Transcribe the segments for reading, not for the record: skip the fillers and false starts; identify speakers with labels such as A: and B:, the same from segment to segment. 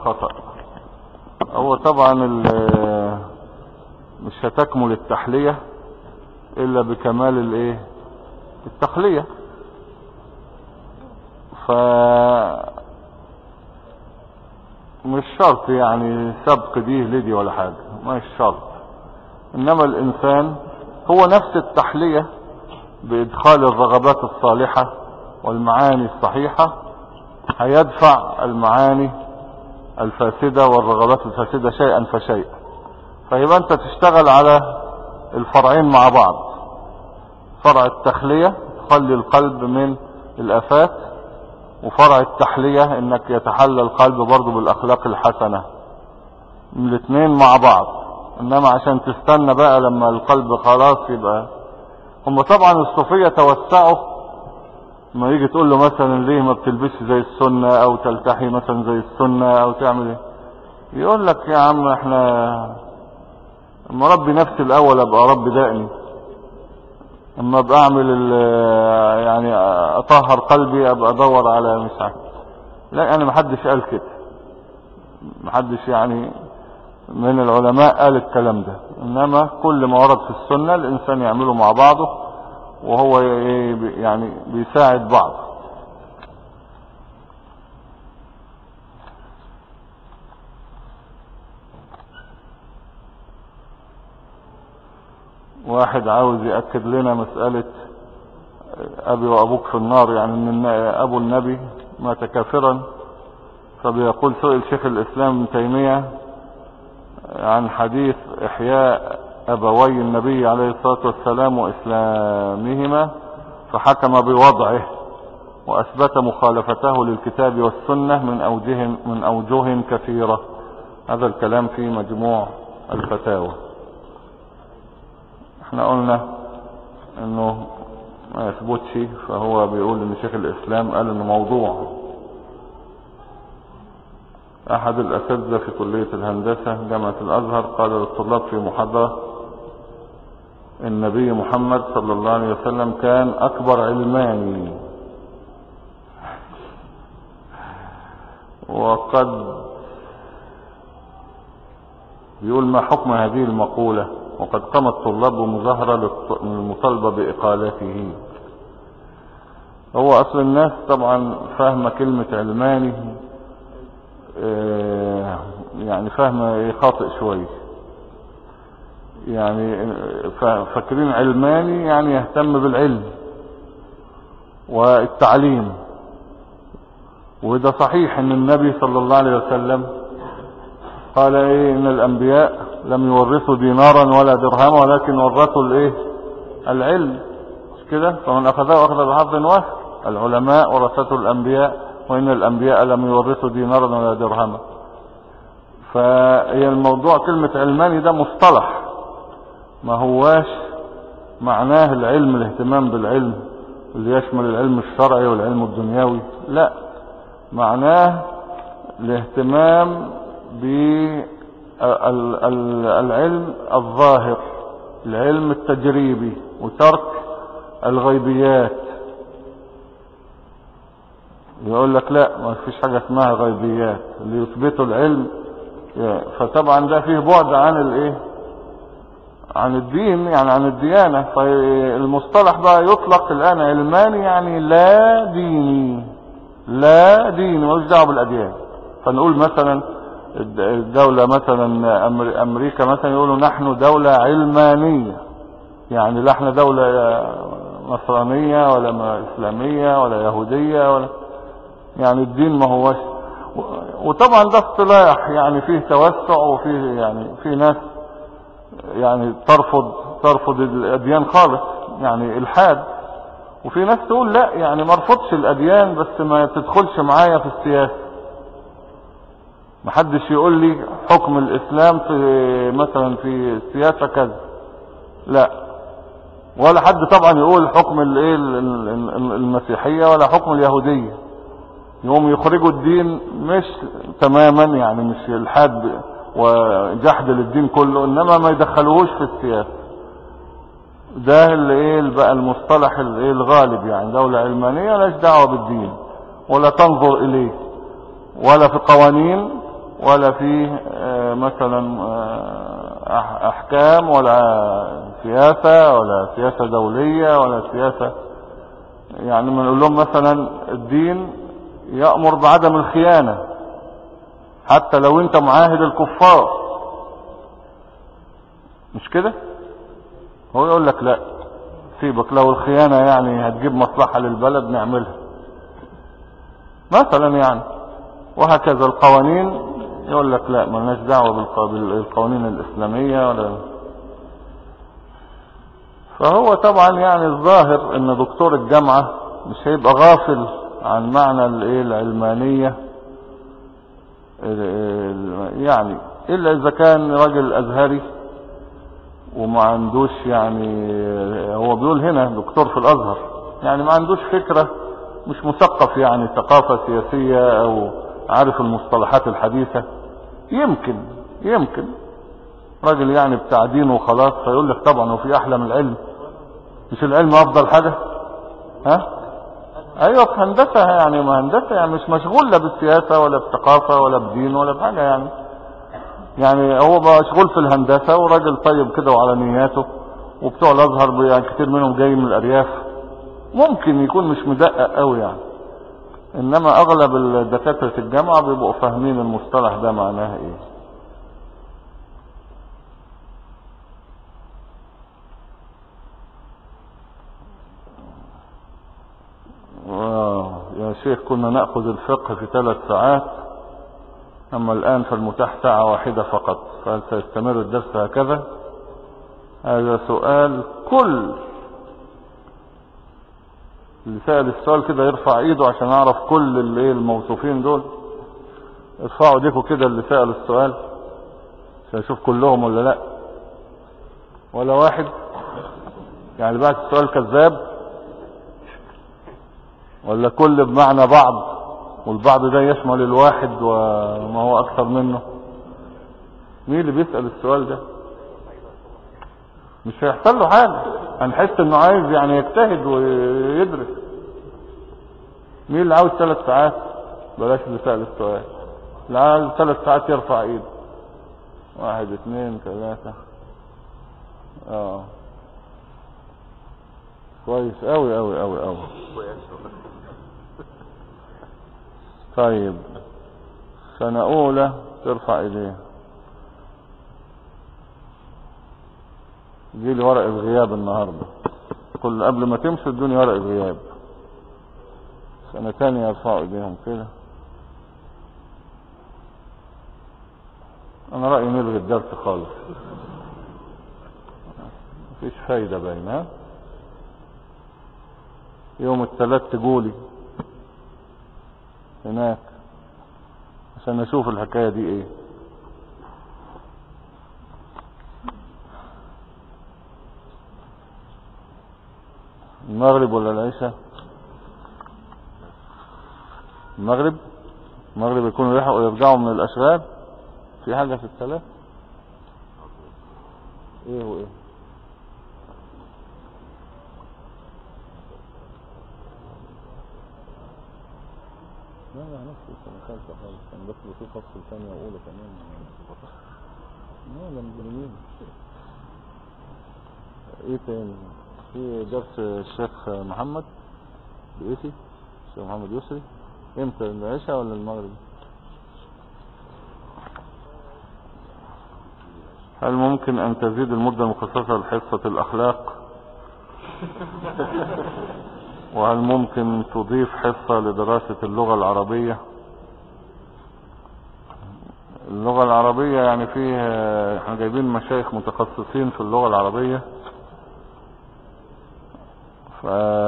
A: خطأ. هو طبعا مش هتكمل التحلية الا بكمال الايه التخلية. ف مش شرط يعني سبق دي لدي ولا حاجة، مش شرط. انما الانسان هو نفس التحلية بادخال الرغبات الصالحة والمعاني الصحيحة هيدفع المعاني الفاسدة والرغبات الفاسدة شيئا فشيئا. فيبقى انت تشتغل على الفرعين مع بعض، فرع التخلية تخلي القلب من الآفات، وفرع التحلية انك يتحلى القلب برضو بالاخلاق الحسنة، الاثنين مع بعض. انما عشان تستنى بقى لما القلب خلاص يبقى. هم طبعا الصوفية توسعوا، ما يجي تقول له مثلا ليه ما بتلبسش زي السنة او تلتحي مثلا زي السنة او تعمل ايه، يقول لك يا عم احنا اما ربي نفسي الاول ابقى رب دائني، اما ابقى اعمل يعني اطهر قلبي ابقى ادور على مش عارف. لا يعني محدش قال كده، محدش يعني من العلماء قال الكلام ده. انما كل ما ورد في السنة الانسان يعمله مع بعضه، وهو يعني بيساعد بعض. واحد عاوز يأكد لنا مسألة ابي وابوك في النار، يعني ان ابو النبي مات كافرا. فبيقول سئل شيخ الاسلام ابن تيمية عن حديث احياء ابوي النبي عليه الصلاة والسلام واسلامهما، فحكم بوضعه واثبت مخالفته للكتاب والسنة من اوجه كثيرة. هذا الكلام في مجموع الفتاوى. احنا قلنا انه ما يثبتش، فهو بيقول ان شيخ الاسلام قال انه موضوع. احد الاساتذة في كلية الهندسة جامعة الازهر قال للطلاب في محاضرة: النبي محمد صلى الله عليه وسلم كان اكبر علماني، وقد بيقول ما حكم هذه المقولة، وقد قام الطلاب بمظاهرة للمطالبة بإقالته. هو أصل الناس طبعا فاهمة كلمة علماني يعني فاهمة خاطئ شوي، يعني فاكرين علماني يعني يهتم بالعلم والتعليم. وده صحيح ان النبي صلى الله عليه وسلم قال ان الانبياء لم يورثوا دينارا ولا درهما ولكن ورثوا العلم، مش كده؟ فمن اخذه اخذ بحظ وافر. العلماء ورثته الانبياء، وان الانبياء لم يورثوا دينارا ولا درهما. فهي الموضوع كلمة علماني ده مصطلح، ما هواش معناه العلم الاهتمام بالعلم اللي يشمل العلم الشرعي والعلم الدنيوي، لا، معناه الاهتمام بالعلم الظاهر، العلم التجريبي، وترك الغيبيات. يقول لك لا ما فيش حاجة اسمها غيبيات اللي يثبتوا العلم. فطبعا ده فيه بعد عن الدين، يعني عن الديانة. فالمصطلح بقى يطلق الآن علماني يعني لا ديني، لا ديني ملوش دعوه بالأديان. فنقول مثلا الدولة مثلا أمريكا مثلا يقولوا نحن دولة علمانية، يعني لا احنا دولة نصرانية ولا إسلامية ولا يهودية ولا، يعني الدين ما هوش. وطبعا ده اصطلاح يعني فيه توسع، وفيه يعني في ناس يعني ترفض الأديان خالص، يعني الحاد. وفي ناس تقول لا يعني ما ارفضش الأديان بس ما تدخلش معايا في السياسة. محدش يقول لي حكم الإسلام في مثلا في السياسة كذا، لا. ولا حد طبعا يقول حكم المسيحية ولا حكم اليهودية. يوم يخرجوا الدين مش تماما، يعني مش الحاد وجحد للدين كله، انما ما يدخلوهوش في السياسة. ده اللي بقى المصطلح الغالب، يعني دولة علمانية لاش دعوة بالدين ولا تنظر اليه، ولا في قوانين ولا فيه مثلا احكام ولا سياسة ولا سياسة دولية ولا سياسة. يعني ما نقول لهم مثلا الدين يأمر بعدم الخيانة حتى لو انت معاهد الكفار، مش كده؟ هو يقول لك لا سيبك، لو الخيانة يعني هتجيب مصلحة للبلد نعملها مثلا يعني. وهكذا القوانين يقول لك لا ملناش دعوة بالقوانين الإسلامية ولا. فهو طبعا يعني الظاهر ان دكتور الجامعة مش هيبقى غافل عن معنى العلمانية يعني، الا اذا كان راجل ازهري وما عندوش يعني، هو بيقول هنا دكتور في الازهر، يعني ما عندوش فكرة، مش مثقف يعني ثقافة سياسية او عارف المصطلحات الحديثة. يمكن راجل يعني بتاع دين وخلاص، فيقول لك طبعا وفي احلى من العلم، مش العلم افضل حاجة؟ ها ايوه في هندسة يعني، ما هندسة يعني مش مشغول لا بالسياسة ولا بثقافة ولا بدين ولا بحاجة يعني. يعني هو مشغول في الهندسة وراجل طيب كده وعلى نياته، وبتوع الازهر يعني كتير منهم جاي من الارياف، ممكن يكون مش مدقق قوي يعني. انما اغلب الدكاترة الجامعة بيبقوا فاهمين المصطلح ده معناه ايه. يا شيخ كنا نأخذ الفقه في 3 ساعات، اما الان فالمتاح ساعة واحدة فقط، فهل سيستمر الدرس هكذا؟ هذا سؤال كل اللي سأل السؤال كده يرفع ايده عشان اعرف كل الموصوفين دول. ارفعوا ايديكم كده اللي سأل السؤال عشان اشوف كلهم ولا لا، ولا واحد يعني بعد السؤال كذاب، ولا كل بمعنى بعض والبعض ده يشمل الواحد وما هو اكثر منه. مين اللي بيسأل السؤال ده؟ مش هيحصل له حاجة، هنحس انه عايز يعني يجتهد ويدرس. مين اللي عاوز 3 ساعات؟ بلاش اللي سأل السؤال. اللي عاوز 3 ساعات يرفع ايده. 1 2 3. كويس اوي. طيب سنة اولى ترفع ايديه. جيلي ورق الغياب النهاردة، كل قبل ما تمشوا ادوني ورق الغياب. سنة تانية يرفعوا ايديهم كده. انا رأيي نلغي الدرس خالص، مفيش فايدة باينة. يوم الثلاث تقولي هناك عشان نشوف الحكاية دي ايه. المغرب ولا العشاء؟ المغرب يكونوا يلحقوا يرجعوا من الاشغال. في حاجة في الثلاث ايه وايه؟ لا نفس السنة خالصة خالص، انا بس بشوف فصل ثانية واولى كمان. لا مجرمين. ايه تاني؟ في درس الشيخ محمد بإيسي، الشيخ محمد يسري. امتى؟ العشاء ولا المغرب؟ هل ممكن ان تزيد المدة المخصصة لحصة الاخلاق؟ وهل ممكن تضيف حصة لدراسة اللغة العربية؟ اللغة العربية يعني فيه احنا جايبين مشايخ متخصصين في اللغة العربية، ف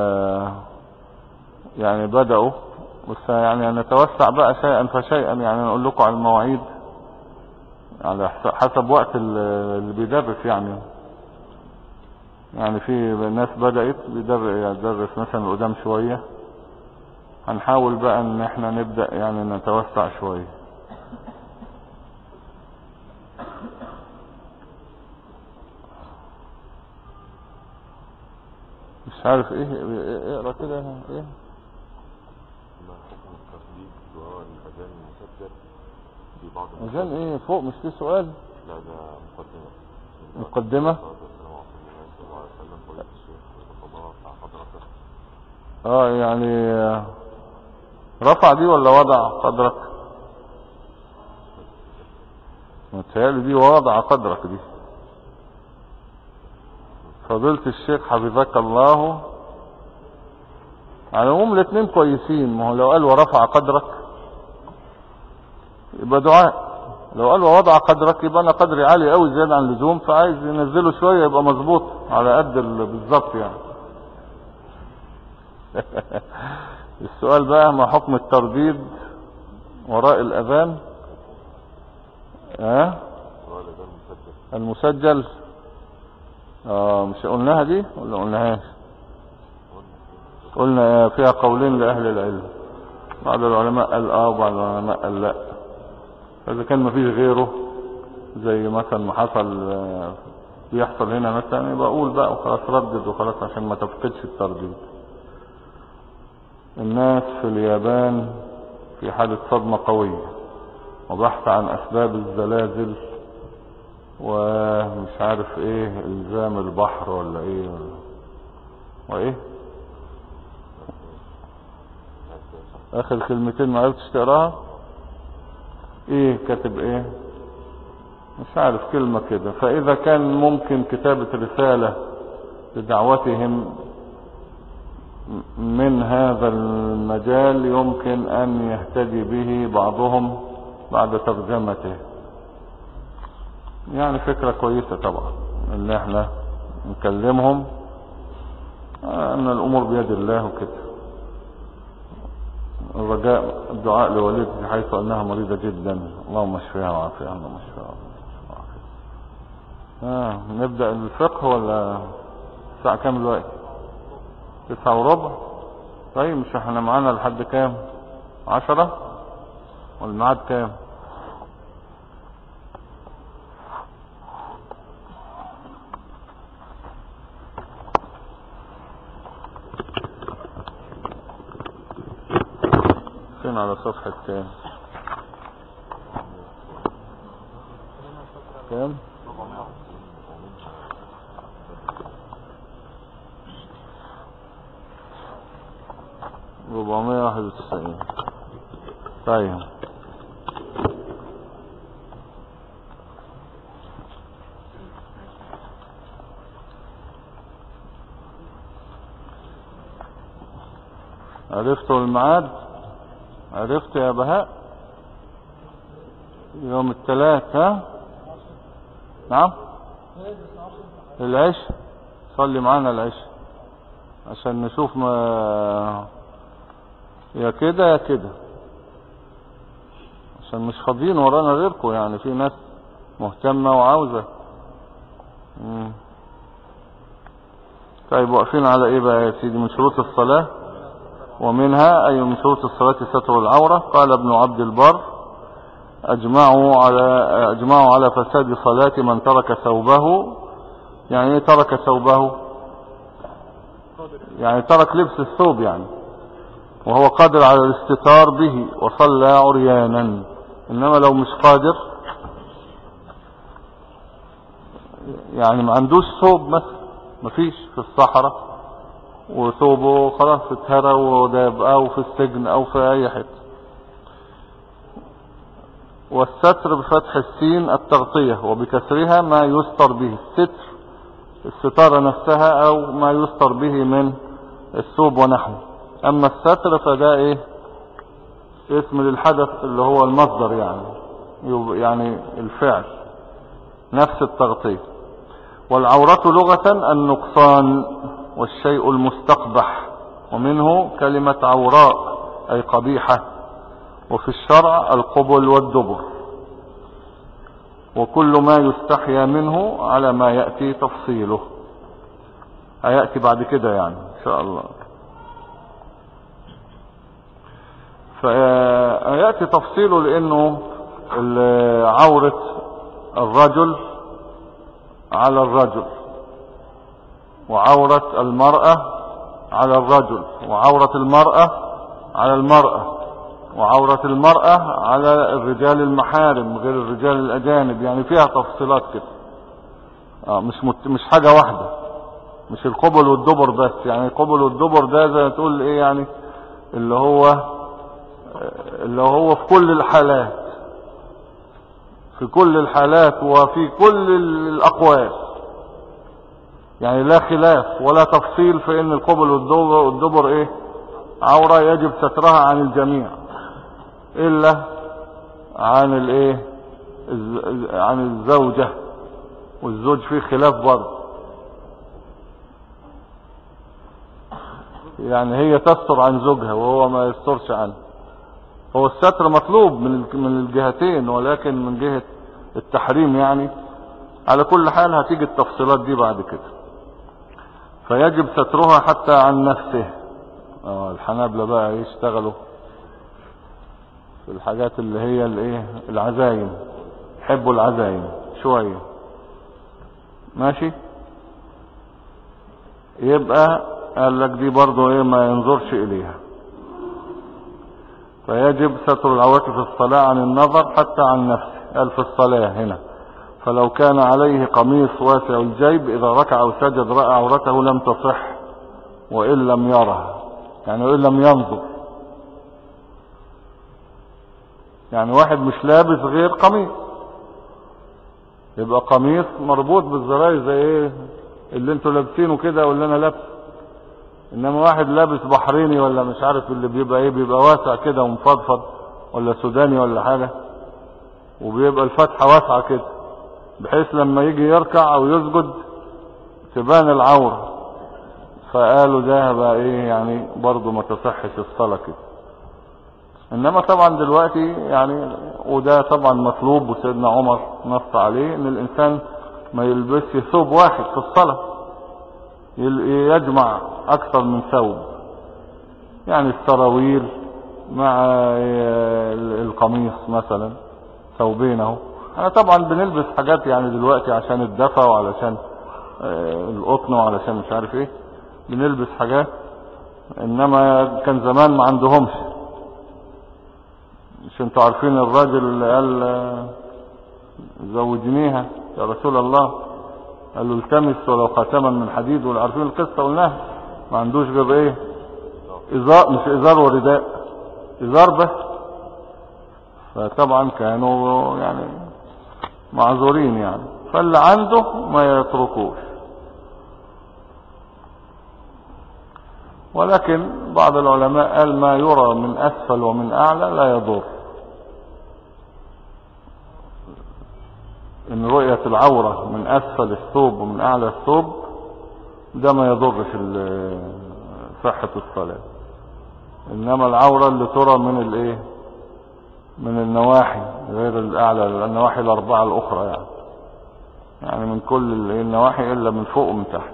A: يعني بدأوا، بس يعني نتوسع بقى شيئا فشيئا، يعني نقول لكم على المواعيد على حسب وقت اللي بيدرس يعني في ناس بدأت بيدرس مثلا قدام شوية، هنحاول بقى ان احنا نبدأ يعني نتوسع شوية. مش عارف ايه، اقرأ كده ايه.
B: ما حكم التطبيق دعاء الأذان المسجل في بعض
A: عشان ايه فوق مش في سؤال؟
B: لا ده مقدمة.
A: مقدمة.
B: السلام عليكم ورحمة الله وسلم. فضيلة الشيخ الله رفع قدرك.
A: يعني رفع دي ولا وضع قدرك؟ متهيألي دي وضع قدرك دي. فضيلة الشيخ حفظك الله. على العموم الاثنين كويسين. ما هو لو قال ورفع قدرك يبقى دعاء، لو قال ووضع قدرك يبقى انا قدري عالي قوي زيادة عن اللزوم، فعايز ينزله شوية يبقى مظبوط على قد بالظبط يعني. السؤال بقى ما حكم الترديد وراء الاذان؟ المسجل. مش قلناها دي ولا قلناهاش؟ قلنا فيها قولين لأهل العلم. بعض العلماء قال وبعض العلماء قال لا. فإذا كان مفيش غيره زي مثلا ما حصل بيحصل هنا مثلا يبقى اقول بقى وخلاص ردد وخلاص عشان ما تفقدش الترديد. الناس في اليابان في حالة صدمة قوية وبحث عن اسباب الزلازل ومش عارف ايه الزام البحر ولا ايه وايه اخر كلمتين ما عرفتش تقراها. ايه كاتب ايه مش عارف كلمة كده. فاذا كان ممكن كتابة رسالة لدعوتهم من هذا المجال يمكن ان يهتدي به بعضهم بعد ترجمته. يعني فكرة كويسة طبعا ان احنا نكلمهم ان الامور بيد الله وكده. الرجاء الدعاء لوالدتي حيث انها مريضة جدا. اللهم اشفيها وعافيها. اللهم اشفيها وعافيها. نبدأ الفقه ولا الساعة كام دلوقتي؟ 9:15. طيب مش احنا معانا لحد كام؟ 10 والميعاد كام؟ فين على صفحة كام؟ كام؟ 491. طيب عرفتوا الميعاد؟ عرفت يا بهاء؟ يوم الثلاث ها؟ نعم العشاء. صلي معانا العشاء عشان نشوف ما يا كده يا كده عشان مش فاضيين ورانا غيركم. يعني في ناس مهتمة وعاوزة. طيب واقفين على ايه بقى يا سيدي؟ من شروط الصلاة ومنها اي من شروط الصلاة ستر العورة. قال ابن عبد البر اجمعوا على فساد صلاة من ترك ثوبه. يعني ايه ترك ثوبه؟ يعني ترك لبس الثوب يعني وهو قادر على الاستتار به وصلى عريانا. انما لو مش قادر يعني ما عندوش ثوب مثلا مفيش في الصحراء وثوبه خلاص اتهرى وداب او في السجن او في اي حته. والستر بفتح السين التغطية وبكسرها ما يستر به. الستر الستارة نفسها او ما يستر به من الثوب ونحوه. اما الستر فده ايه اسم للحدث اللي هو المصدر يعني الفعل نفس التغطية. والعورة لغة النقصان والشيء المستقبح ومنه كلمة عوراء اي قبيحة. وفي الشرع القبل والدبر وكل ما يستحيا منه على ما يأتي تفصيله. هيأتي بعد كده يعني ان شاء الله. فيأتي تفصيله لانه عورة الرجل على الرجل وعورة المرأة على الرجل وعورة المرأة على المرأة. وعورة المرأة على الرجال المحارم غير الرجال الأجانب، يعني فيها تفصيلات كده. مش حاجة واحدة، مش القبل والدبر بس. يعني القبل والدبر ده زي ما تقول ايه، يعني اللي هو في كل الحالات، في كل الحالات وفي كل الأقوال، يعني لا خلاف ولا تفصيل في ان القبل والدبر ايه، عورة يجب سترها عن الجميع الا عن الايه، عن الزوجة والزوج فيه خلاف برضه. يعني هي تستر عن زوجها وهو ما يسترش عنه. هو الستر مطلوب من الجهتين، ولكن من جهة التحريم يعني. على كل حال هتيجي التفصيلات دي بعد كده. فيجب سترها حتى عن نفسه. الحنابلة بقى يشتغلوا في الحاجات اللي هي الايه، العزايم، يحبوا العزايم شوية، ماشي. يبقى قال لك دي برضو ايه، ما ينظرش اليها. فيجب ستر العورة في الصلاة عن النظر حتى عن نفسه. قال في الصلاة هنا فلو كان عليه قميص واسع الجيب إذا ركع أو سجد رأى عورته لم تصح وإن لم يره، يعني وإن لم ينظر. يعني واحد مش لابس غير قميص، يبقى قميص مربوط بالزراير زي ايه اللي انتوا لابسينه كده واللي انا لابسه. انما واحد لابس بحريني ولا مش عارف اللي بيبقى ايه، بيبقى واسع كده ومفضفض، ولا سوداني ولا حاجة، وبيبقى الفتحة واسعة كده بحيث لما يجي يركع او يسجد تبان العورة. فقالوا ده بقى ايه، يعني برضو ما تصحش الصلاة كده. انما طبعا دلوقتي يعني، وده طبعا مطلوب وسيدنا عمر نص عليه، ان الانسان ما يلبسش ثوب واحد في الصلاة، يجمع اكثر من ثوب، يعني السراويل مع القميص مثلا، ثوبين اهو. انا طبعا بنلبس حاجات يعني دلوقتي عشان الدفا وعلشان القطن وعلشان مش عارف ايه، بنلبس حاجات. انما كان زمان ما عندهمش. مش انتوا عارفين الراجل اللي قال زوجنيها يا رسول الله، قال له التمس ولو خاتما من حديد، والعارفين القصة قلناها. ما عندوش غير ايه، ازار، مش ازار ورداء، ازار بس. فطبعا كانوا يعني معذورين يعني، فاللي عنده ما يتركوش. ولكن بعض العلماء قال ما يرى من اسفل ومن اعلى لا يضر، ان رؤية العورة من اسفل الثوب ومن اعلى الثوب ده ما يضرش صحة الصلاة. انما العورة اللي ترى من الايه، من النواحي غير الاعلى، النواحي الاربعة الاخرى يعني من كل النواحي الا من فوق ومن تحت.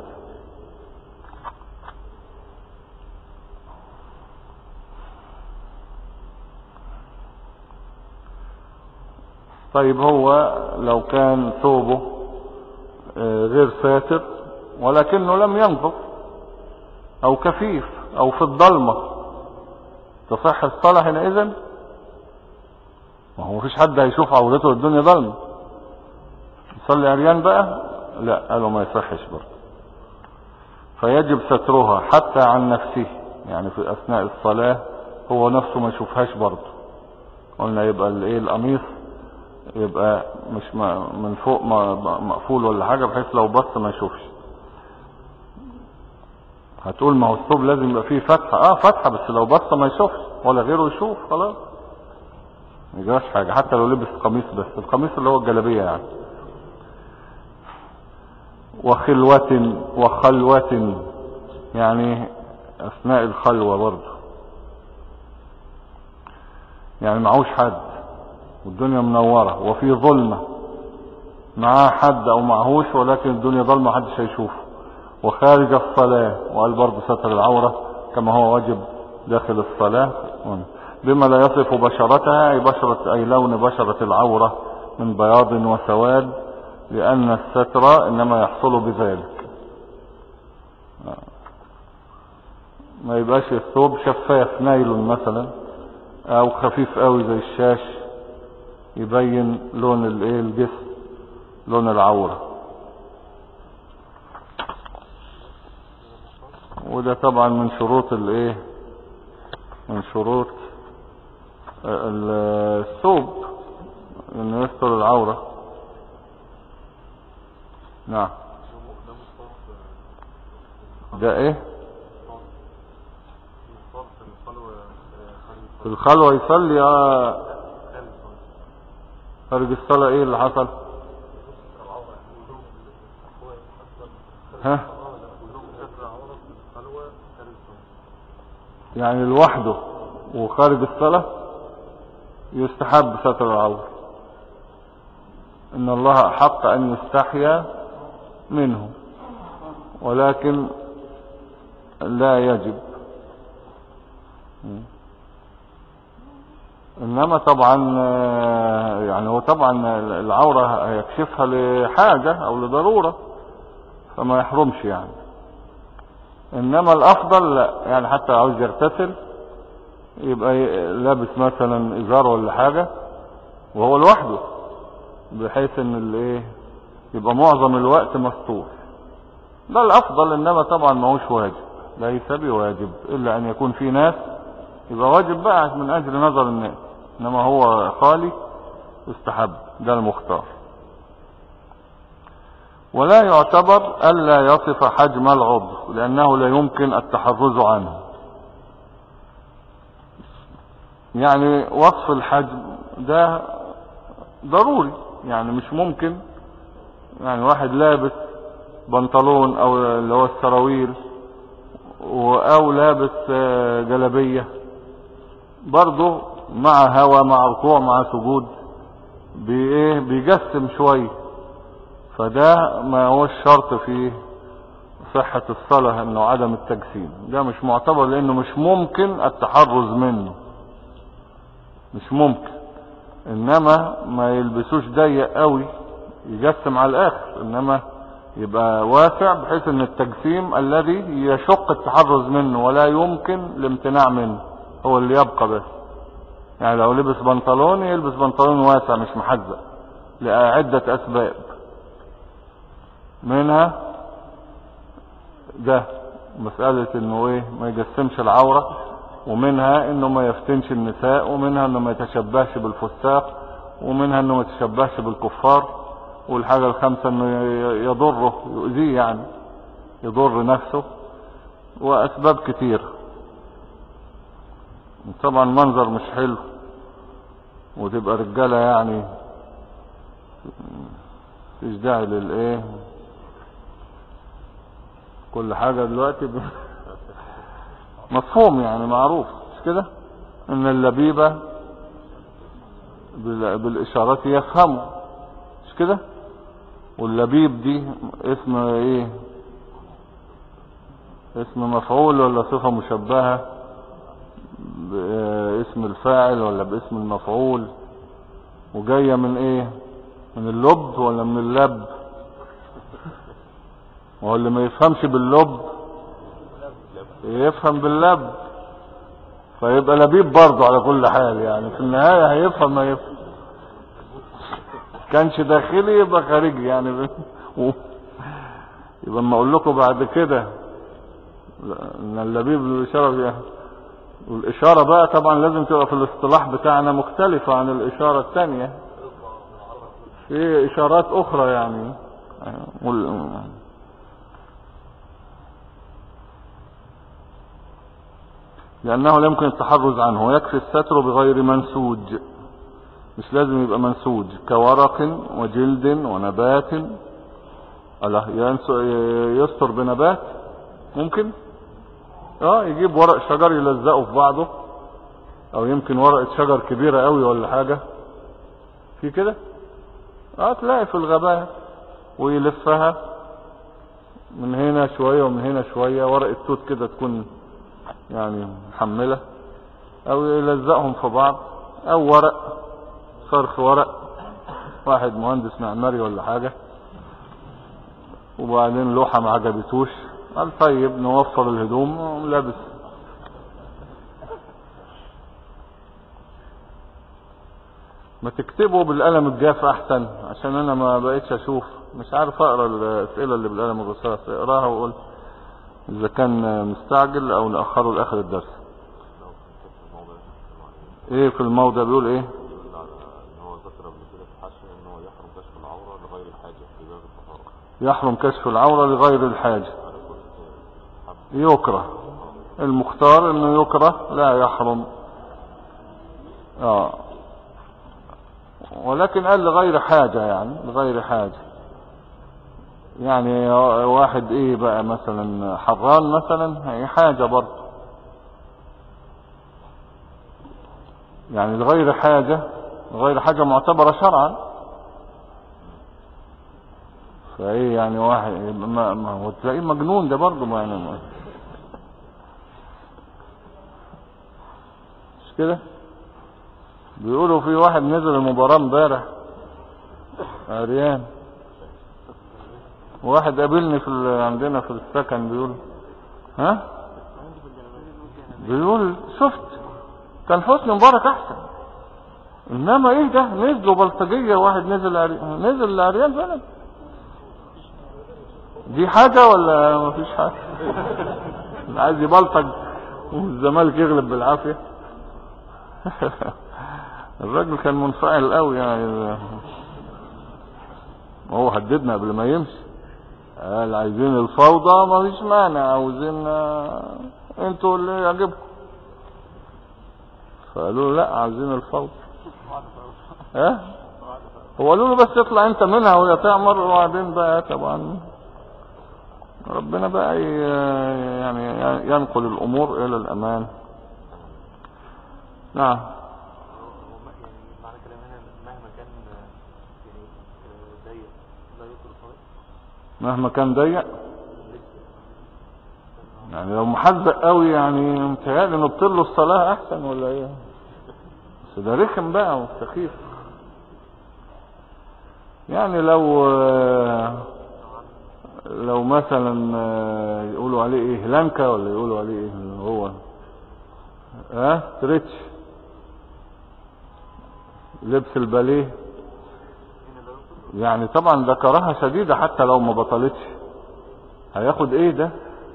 A: طيب هو لو كان ثوبه غير ساتر ولكنه لم ينظر، او كفيف، او في الضلمة، تصح الصلاة حينئذ؟ ما هو مفيش حد هيشوف عورته والدنيا ضلمة، يصلي عريان بقى؟ لا، قالوا ما يصحش برضه. فيجب سترها حتى عن نفسه، يعني في اثناء الصلاة هو نفسه ما يشوفهاش برضه. قلنا يبقى الايه، القميص يبقى مش من فوق مقفول ولا حاجة بحيث لو بص ما يشوفش. هتقول ما هو الثوب لازم يبقى فيه فتحة، فتحة، بس لو بص ما يشوفش ولا غيره يشوف، خلاص ما يجراش حاجة. حتى لو لبس قميص، بس القميص اللي هو الجلابية يعني. وخلوة يعني اثناء الخلوة برضه، يعني معهوش حد والدنيا منورة وفي ظلمة، معاه حد او معهوش ولكن الدنيا ظلمة محدش هيشوفه. وخارج الصلاة، وقال برضه ستر العورة كما هو واجب داخل الصلاة، بما لا يصف بشرتها، أي لون بشرة العورة من بياض وسواد، لأن الستر إنما يحصل بذلك. ما يبقاش الثوب شفاف، نايل مثلا، او خفيف قوي زي الشاش يبين لون الايه الجسم، لون العورة. وده طبعا من شروط الايه، من شروط الثوب انه يستر العورة. نعم. ده ايه في الخلوة يصلي خارج الصلاة؟ ايه اللي حصل؟ ها يعني لوحده وخارج الصلاة يستحب ستر العورة. ان الله حق ان يستحيا منه ولكن لا يجب. انما طبعا يعني هو طبعا العورة هيكشفها لحاجة او لضرورة فما يحرمش يعني. انما الافضل لا، يعني حتى عاوز يغتسل يبقى لابس مثلا ازار ولا حاجة وهو لوحده، بحيث ان الايه يبقى معظم الوقت مستور. ده الافضل. انما طبعا ما هوش واجب، ليس بواجب الا ان يكون في ناس يبقى واجب بقى من اجل نظر الناس، انما هو خالي يستحب، ده المختار. ولا يعتبر الا يصف حجم العضو لانه لا يمكن التحرز عنه. يعني وصف الحجم ده ضروري، يعني مش ممكن يعني واحد لابس بنطلون او اللي هو السراويل او لابس جلابية برضه مع هوا مع ركوع مع سجود بيجسم شوية، فده ما هو الشرط في صحة الصلاة انه عدم التجسيم. ده مش معتبر لانه مش ممكن التحرز منه، مش ممكن. انما ما يلبسوش ضيق قوي يجسم على الاخر، انما يبقى واسع بحيث ان التجسيم الذي يشق التحرز منه ولا يمكن الامتناع منه هو اللي يبقى بس. يعني لو لبس بنطلون يلبس بنطلون واسع مش محزق لعدة اسباب، منها ده مسألة انه ايه ما يجسمش العورة، ومنها انه ما يفتنش النساء، ومنها انه ما يتشبهش بالفساق، ومنها انه ما يتشبهش بالكفار، والحاجة الخامسة انه يضره يؤذيه يعني يضر نفسه، واسباب كتير. طبعا منظر مش حلو وتبقى رجالة يعني مفيش داعي للايه كل حاجة دلوقتي مفهوم يعني معروف مش كده ان اللبيبة بالاشارات يفهموا مش كده. واللبيب دي اسم ايه، اسم مفعول ولا صفة مشبهة باسم الفاعل ولا باسم المفعول؟ وجاية من ايه، من اللب ولا من اللب؟ وهو اللي ما يفهمش باللب يفهم باللب، فيبقى لبيب برضه على كل حال. يعني في النهاية هيفهم ما يفهم، كانش داخلي يبقى خارجي يعني يبقى ما اقول لكم بعد كده ان اللبيب الاشاره، والاشاره بقى طبعا لازم تبقى في الاصطلاح بتاعنا مختلفه عن الاشاره الثانيه، في اشارات اخرى يعني لانه لا يمكن التحرز عنه، ويكفي الستر بغير منسوج، مش لازم يبقى منسوج، كورق وجلد ونبات. الله يستر بنبات ممكن يجيب ورق شجر يلزقه في بعضه، او يمكن ورقة شجر كبيرة قوي ولا حاجة في كده تلاقي في الغابات ويلفها من هنا شوية ومن هنا شوية، ورقة توت كده تكون يعني محملة، او يلزقهم في بعض، او ورق صرخ ورق واحد مهندس معماري ولا حاجة وبعدين لوحة ما عجبتوش قال طيب نوفر الهدوم ولابس. ما تكتبه بالقلم الجاف احسن، عشان انا ما بقيتش اشوف، مش عارف اقرا الاسئله اللي بالقلم الرصاص. اقراها وقول اذا كان مستعجل او ناخره لاخر الدرس.
B: لو كان في الموضوع اللي احنا بنتكلم عليه،
A: ايه في الموضع بيقول ايه؟
B: بيقول على ان هو ذكر قبل كده في الحاشية ان هو يحرم كشف العورة لغير الحاجة في باب الطهارة.
A: يحرم كشف العوره لغير الحاجه،
B: انا قلت حب
A: يكره. المختار انه يكره لا يحرم. اه ولكن قال لغير حاجة، يعني لغير حاجة. يعني واحد ايه بقى مثلا حران مثلا، هي حاجة برضه، يعني لغير حاجة. لغير حاجة معتبرة شرعا. فايه يعني واحد ما هو تلاقيه مجنون ده برضه، ما يعني مش كده. بيقولوا في واحد نزل المباراة امبارح عريان، واحد قابلني عندنا في السكن بيقول ها، بيقول شفت كان حسني مبارك احسن، انما ايه ده نزلوا بلطجية، واحد نزل عريان فعلا. دي حاجة ولا مفيش حاجة؟ عايز يبلطج والزمالك يغلب بالعافية. الراجل كان منفعل قوي يعني، هو هددنا قبل ما يمشي، قال عايزين الفوضى مفيش مانع، عاوزين انتوا اللي يعجبكم. فقالوا له لا عايزين الفوضى. ها هو قالوا له بس اطلع انت منها وهي تعمر، وبعدين بقى طبعا ربنا بقى يعني ينقل الامور الى الامان. نعم.
C: يعني معنى كلام هنا مهما كان يعني ضيق لا يدخل الصلاة.
A: مهما كان ضيق يعني لو محزق قوي يعني متهيألي نبطل له الصلاة احسن ولا ايه؟ بس ده رخم بقى وسخيف. يعني لو مثلا يقولوا عليه ايه هلانكا، ولا يقولوا عليه ايه اللي هو تريتش، لبس الباليه، يعني طبعا ده كراهة شديدة حتى لو ما بطلتش. هياخد ايه ده؟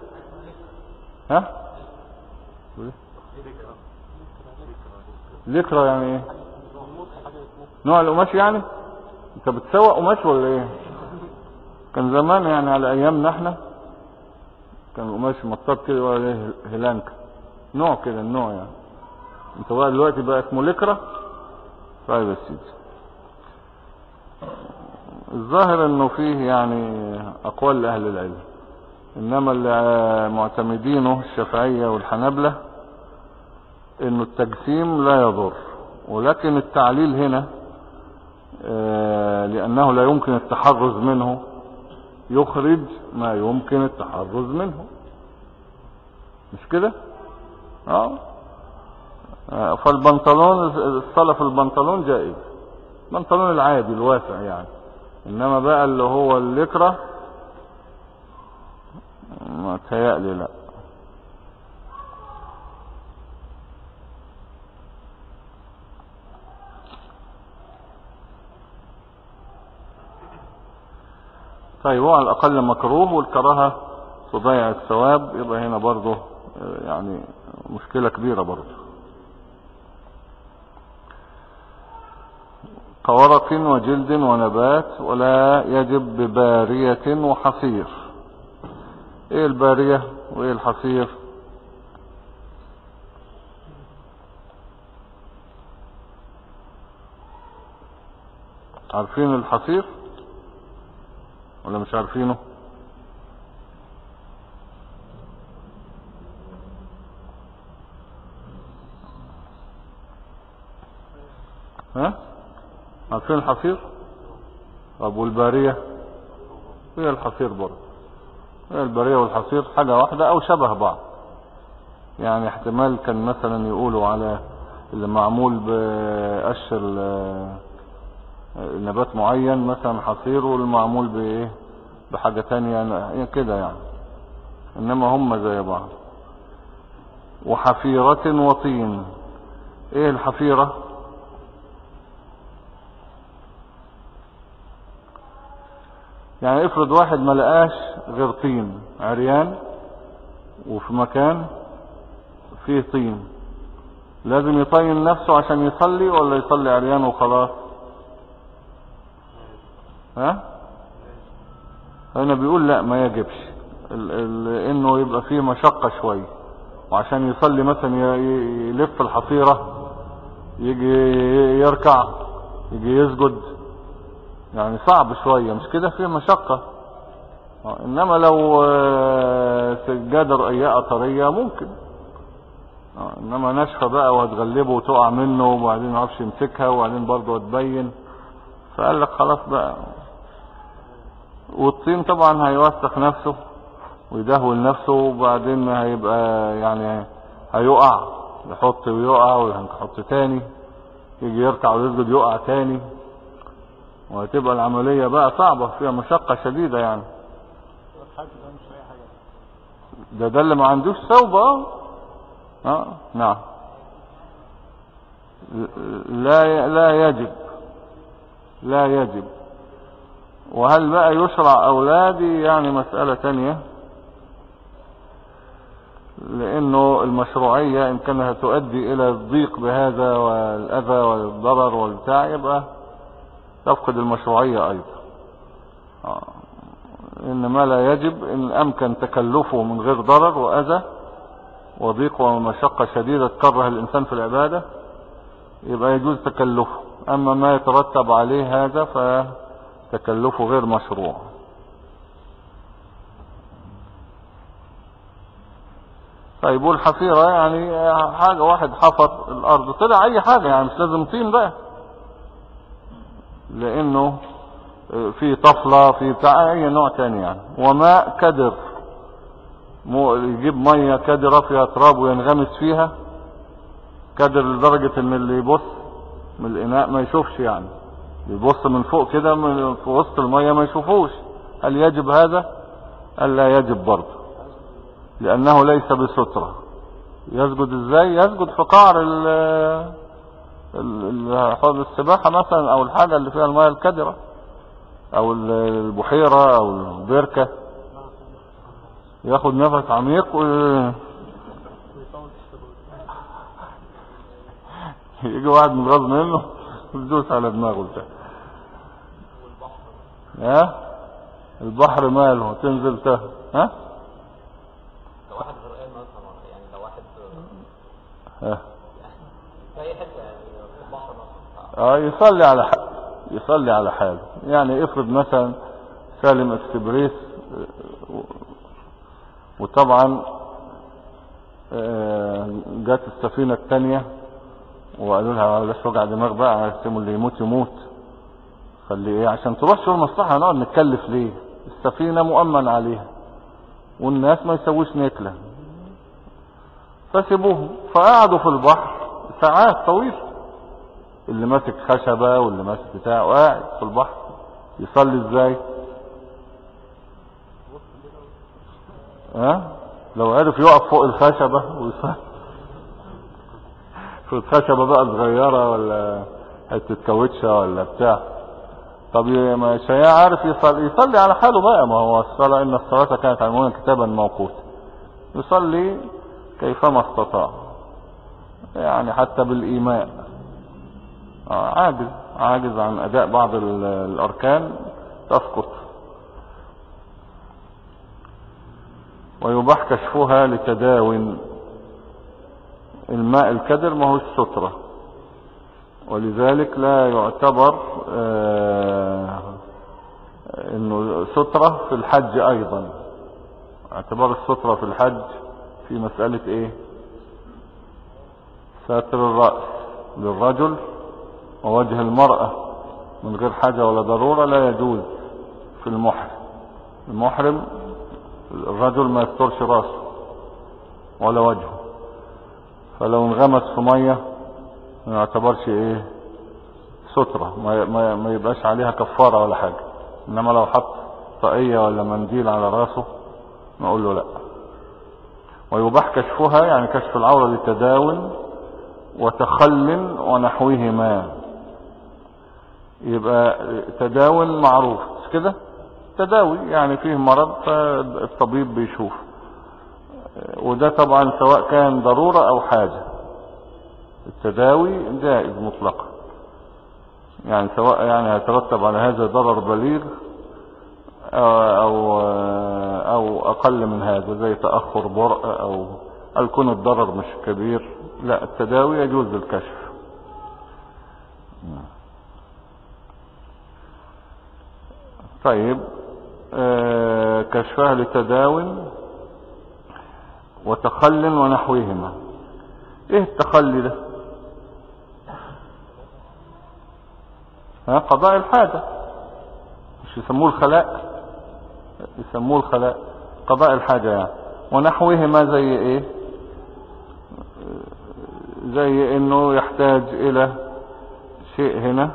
A: ذكرى يعني ايه؟ نوع القماش يعني؟ انت بتسوق قماش ولا ايه؟ كان زمان يعني على ايامنا احنا كان القماش مطاط كده ولا ايه هلانكا، نوع كده النوع يعني. انت بقى دلوقتي بقى اسمه لكرة. طيب يا سيدي، الظاهر انه فيه يعني اقوال لاهل العلم، انما اللي معتمدينه الشافعية والحنابلة انه التجسيم لا يضر، ولكن التعليل هنا لانه لا يمكن التحرز منه يخرج ما يمكن التحرز منه، مش كده؟ فالبنطلون الصلاة في البنطلون جائز، البنطلون العادي الواسع يعني. انما بقى اللي هو اللكرة ما تهيألي لا. طيب هو على الاقل مكروه، والكراهة تضيع الثواب، يبقى هنا برضه يعني مشكلة كبيرة برضه. كورق وجلد ونبات، ولا يجب ببارية وحصير. ايه البارية وايه الحصير؟ عارفين الحصير ولا مش عارفينه؟ عارفين الحصير؟ طب والبارية؟ هي الحصير برضه، هي البارية والحصير حاجة واحدة او شبه بعض يعني. احتمال كان مثلا يقولوا على اللي معمول بقشر نبات معين مثلا حصير، والمعمول بايه بحاجة تانية كده يعني، انما هم زي بعض. وحفيرة وطين. ايه الحفيرة؟ يعني افرض واحد ما لقاش غير طين، عريان وفي مكان فيه طين، لازم يطين نفسه عشان يصلي ولا يصلي عريان وخلاص؟ ها؟ هنا بيقول لا ما يجبش، انه يبقى فيه مشقة شوية، وعشان يصلي مثلا يلف الحصيرة، يجي يركع، يجي يسجد، يعني صعب شوية، مش كده فيه مشقة. انما لو سجادة رقيقة طرية ممكن، انما ناشفة بقى وهتغلبه وتقع منه وبعدين معرفش يمسكها وبعدين برضه هتبين، فقال لك خلاص بقى. والطين طبعا هيوسخ نفسه ويدهول نفسه، وبعدين هيبقى يعني هيقع، يحط ويقع ويحط تاني، يجي يركع ويسجد يقع تاني، وهتبقى العملية بقى صعبة فيها مشقة شديدة يعني. ده اللي ما عندوش ثوب. نعم. لا يجب. وهل بقى يشرع أولادي يعني مسألة تانية، لأنه المشروعية إن كانها تؤدي إلى الضيق بهذا والأذى والضرر والبتاع يبقى تفقد المشروعية أيضا. إنما لا يجب إن أمكن تكلفه من غير ضرر وأذى وضيق ومشقة شديدة تكره الإنسان في العبادة يبقى يجوز تكلفه، أما ما يترتب عليه هذا فتكلفه غير مشروع. طيب والحفيرة يعني حاجة واحد حفر الأرض طلع أي حاجة، يعني مش لازم طين بقى، لأنه في طفلة في بتاع أي نوع تاني يعني. وماء كدر، يجيب مية كدرة فيها تراب وينغمس فيها، كدر لدرجة ان اللي يبص من الإناء ما يشوفش، يعني يبص من فوق كده في وسط المية ما يشوفوش. هل يجب هذا؟ قال لا يجب برضه، لأنه ليس بسترة. يسجد ازاي؟ يسجد في قعر حوض السباحة مثلا، او الحاجة اللي فيها المياه الكدرة، او البحيرة او البركة، ياخد نفس عميق يجي واحد متغاظ منه يدوس على دماغه بتاع. البحر ماله تنزل ها
D: لو واحد غرقان مثلا، يعني لو واحد في اي حته يعني في البحر مثلا
A: يصلي على حاله. يعني افرض مثلا سالم اكسبريس، وطبعا جات السفينة التانية وقالوا لها بلاش وجع دماغ بقى، يسموا اللي يموت يموت، خلي ايه عشان تروح شو المصلحة، هنقعد نتكلف ليه؟ السفينة مؤمن عليها والناس ما يسويش نكلة، فسيبوهم. فقعدوا في البحر ساعات طويلة، اللي ماسك خشبة واللي ماسك بتاع، وقاعد في البحر يصلي ازاي؟ لو عرف يقف فوق الخشبة ويصلي في الخشبة بقى صغيرة ولا حتة كاوتشة ولا بتاع، طب مش عارف يصلي على حاله بقى. ما هو الصلاة إن الصلاة كانت على المؤمنين كتابا موقوتا، يصلي كيفما استطاع، يعني حتى بالإيمان. عاجز عن أداء بعض الأركان تسقط. ويباح كشفها لتداوٍ. الماء الكدر ما هو السترة، ولذلك لا يعتبر انه سترة في الحج ايضا. اعتبار السترة في الحج في مسألة ايه؟ ساتر الرأس للرجل ووجه المرأة من غير حاجة ولا ضرورة لا يجوز في المحرم الرجل ما يسترش رأسه ولا وجهه، فلو انغمس في مية ما يعتبرش ايه؟ سترة، ما يبقاش عليها كفارة ولا حاجة. انما لو حط طاقية ولا منديل على راسه نقول له لا. ويباح كشفها يعني كشف العورة لتداول وتخل ونحوهما. يبقى تداول معروف كده، التداوي، يعني فيه مرض فالطبيب بيشوف، وده طبعا سواء كان ضرورة او حاجة. التداوي جائز مطلقا، يعني سواء يعني هيترتب على هذا ضرر بليغ او اقل من هذا، زي تأخر برء او يكون الضرر مش كبير، لا التداوي يجوز الكشف. طيب كشفها لتداو وتخل ونحوهما. ايه التخلي ده؟ قضاء الحاجة، مش يسموه الخلاء؟ يسموه الخلاء، قضاء الحاجة يعني. ونحوهما زي ايه؟ زي انه يحتاج الى شيء هنا،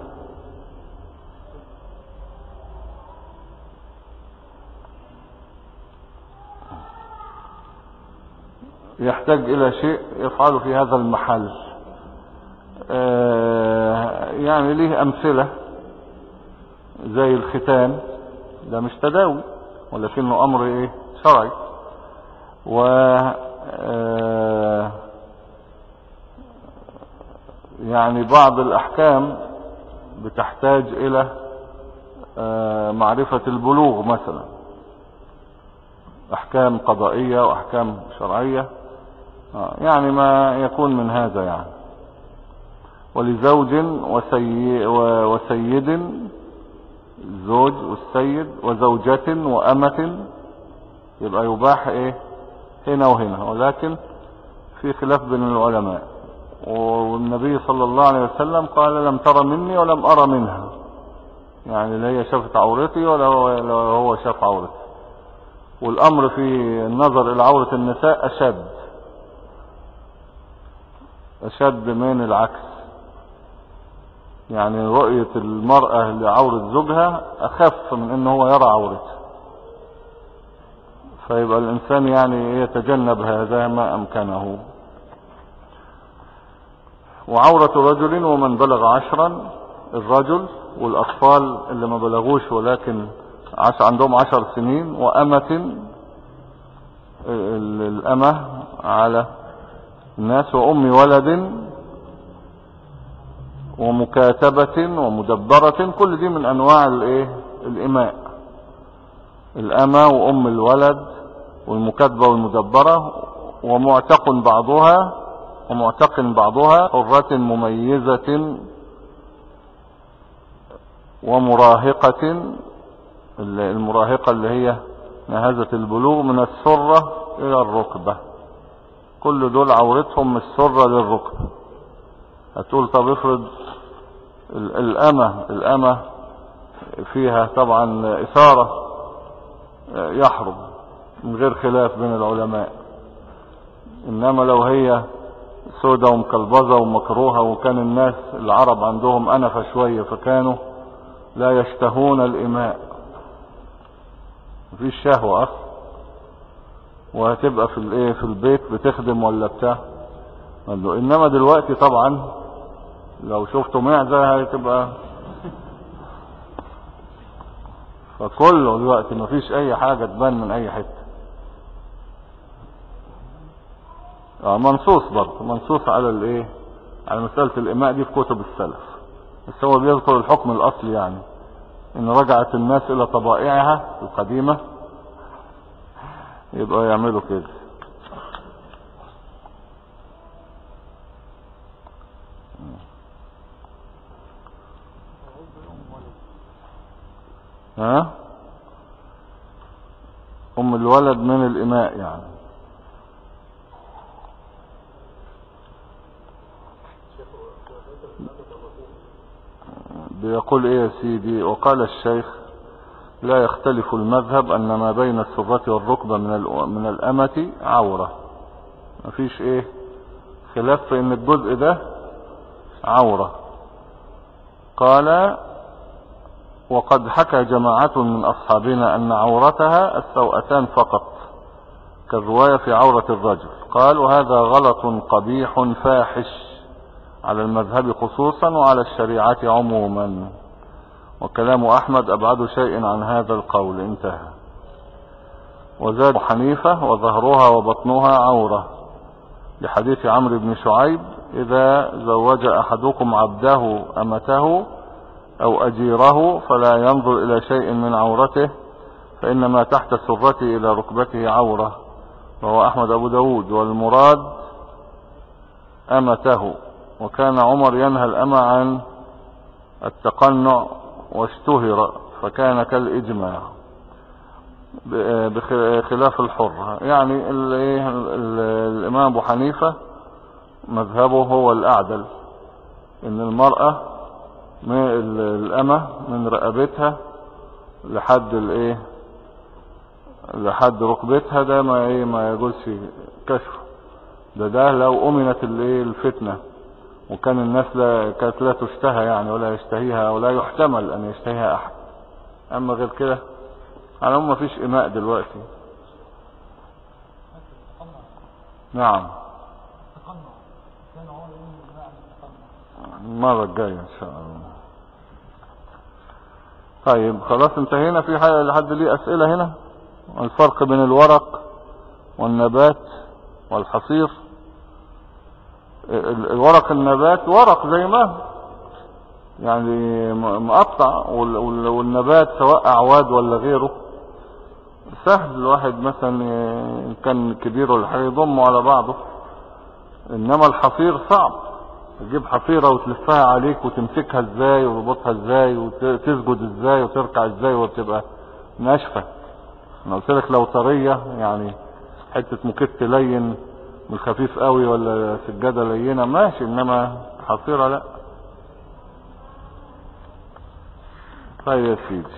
A: يحتاج الى شيء يفعله في هذا المحل. يعني ليه امثلة زي الختان، ده مش تداوي ولكنه امر ايه شرعي. و يعني بعض الاحكام بتحتاج الى معرفة البلوغ مثلا، احكام قضائية واحكام شرعية، يعني ما يكون من هذا يعني. ولزوج وسيد، الزوج والسيد، وزوجة وأمة، يبقى يباح ايه هنا وهنا، ولكن في خلاف بين العلماء. والنبي صلى الله عليه وسلم قال لم تر مني ولم أرى منها، يعني لا هي شافت عورتي ولا هو شاف عورتي. والأمر في النظر إلى عورة النساء أشد من العكس، يعني رؤية المرأة لعورة زوجها أخف من أنه هو يرى عورته. فيبقى الإنسان يعني يتجنب هذا ما أمكنه. وعورة رجل ومن بلغ 10، الرجل والأطفال اللي ما بلغوش ولكن عندهم 10 سنين، وأمة، الأمة على الناس، وأم ولد، ومكاتبة ومدبرة، كل دي من أنواع الإماء. الأمة وأم الولد والمكاتبة والمدبرة، ومعتق بعضها حرة مميزة ومراهقة. المراهقة اللي هي نهزة البلوغ من السرة إلى الركبة، كل دول عورتهم من السرة للركبة. هتقول طب افرض الأمة فيها طبعا إثارة، يحرم من غير خلاف بين العلماء. إنما لو هي سودة ومكلبظة ومكروهة، وكان الناس العرب عندهم أنفة شوية فكانوا لا يشتهون الإماء، مفيش شهوة أصلا، وهتبقى في البيت بتخدم ولا بتاع. إنما دلوقتي طبعا لو شفتوا معزة هتبقى، فكله دلوقتي مفيش أي حاجة تبان من أي حتة. منصوص برضه، منصوص على على مسألة الإماء دي في كتب السلف، بس هو بيذكر الحكم الأصلي، يعني إن رجعت الناس إلى طبائعها القديمة يبقى يعملوا كده. أم الولد من الإماء يعني. بيقول ايه يا سيدي؟ وقال الشيخ لا يختلف المذهب ان ما بين السرة والركبة من الأمة عورة. مفيش خلاف في ان الجزء ده عورة. قال وقد حكى جماعة من أصحابنا أن عورتها السوأتان فقط، كالرواية في عورة الرجل. قال وهذا غلط قبيح فاحش على المذهب خصوصا وعلى الشريعة عموما. وكلام أحمد أبعد شيء عن هذا القول. انتهى. وزاد حنيفة وظهرها وبطنها عورة لحديث عمرو بن شعيب إذا زوج أحدكم عبده أمته أو أجيره فلا ينظر إلى شيء من عورته فإنما تحت سرته إلى ركبته عورة. وهو أحمد أبو داود. والمراد أمته. وكان عمر ينهى الأمة عن التقنع واشتهر فكان كالإجماع بخلاف الحر. يعني الإمام أبو حنيفة مذهبه هو الأعدل إن المرأة الأمة من رقبتها لحد ركبتها ده ما يجوزش كشف. ده لو أمنت الفتنة وكان الناس كانت لا تشتهى يعني ولا يشتهيها ولا يحتمل أن يشتهيها أحد. أما غير كده على ما فيش إماء دلوقتي. نعم المرة الجاية إن شاء الله. طيب خلاص انتهينا. في حاجة لحد ليه أسئلة هنا؟ الفرق بين الورق والنبات والحصير. الورق النبات ورق زي ما يعني مقطع، والنبات سواء أعواد ولا غيره سهل الواحد مثلا إن كان كبير ولا حاجة يضمه على بعضه. إنما الحصير صعب، تجيب حصيرة وتلفها عليك وتمسكها ازاي وربطها ازاي وتسجد ازاي وتركع ازاي وبتبقى ناشفة. انا قلت لك لو طرية يعني حتة مكت لين من خفيف قوي ولا سجادة لينة ماشي، انما حصيرة لا. طيب يا سيدي.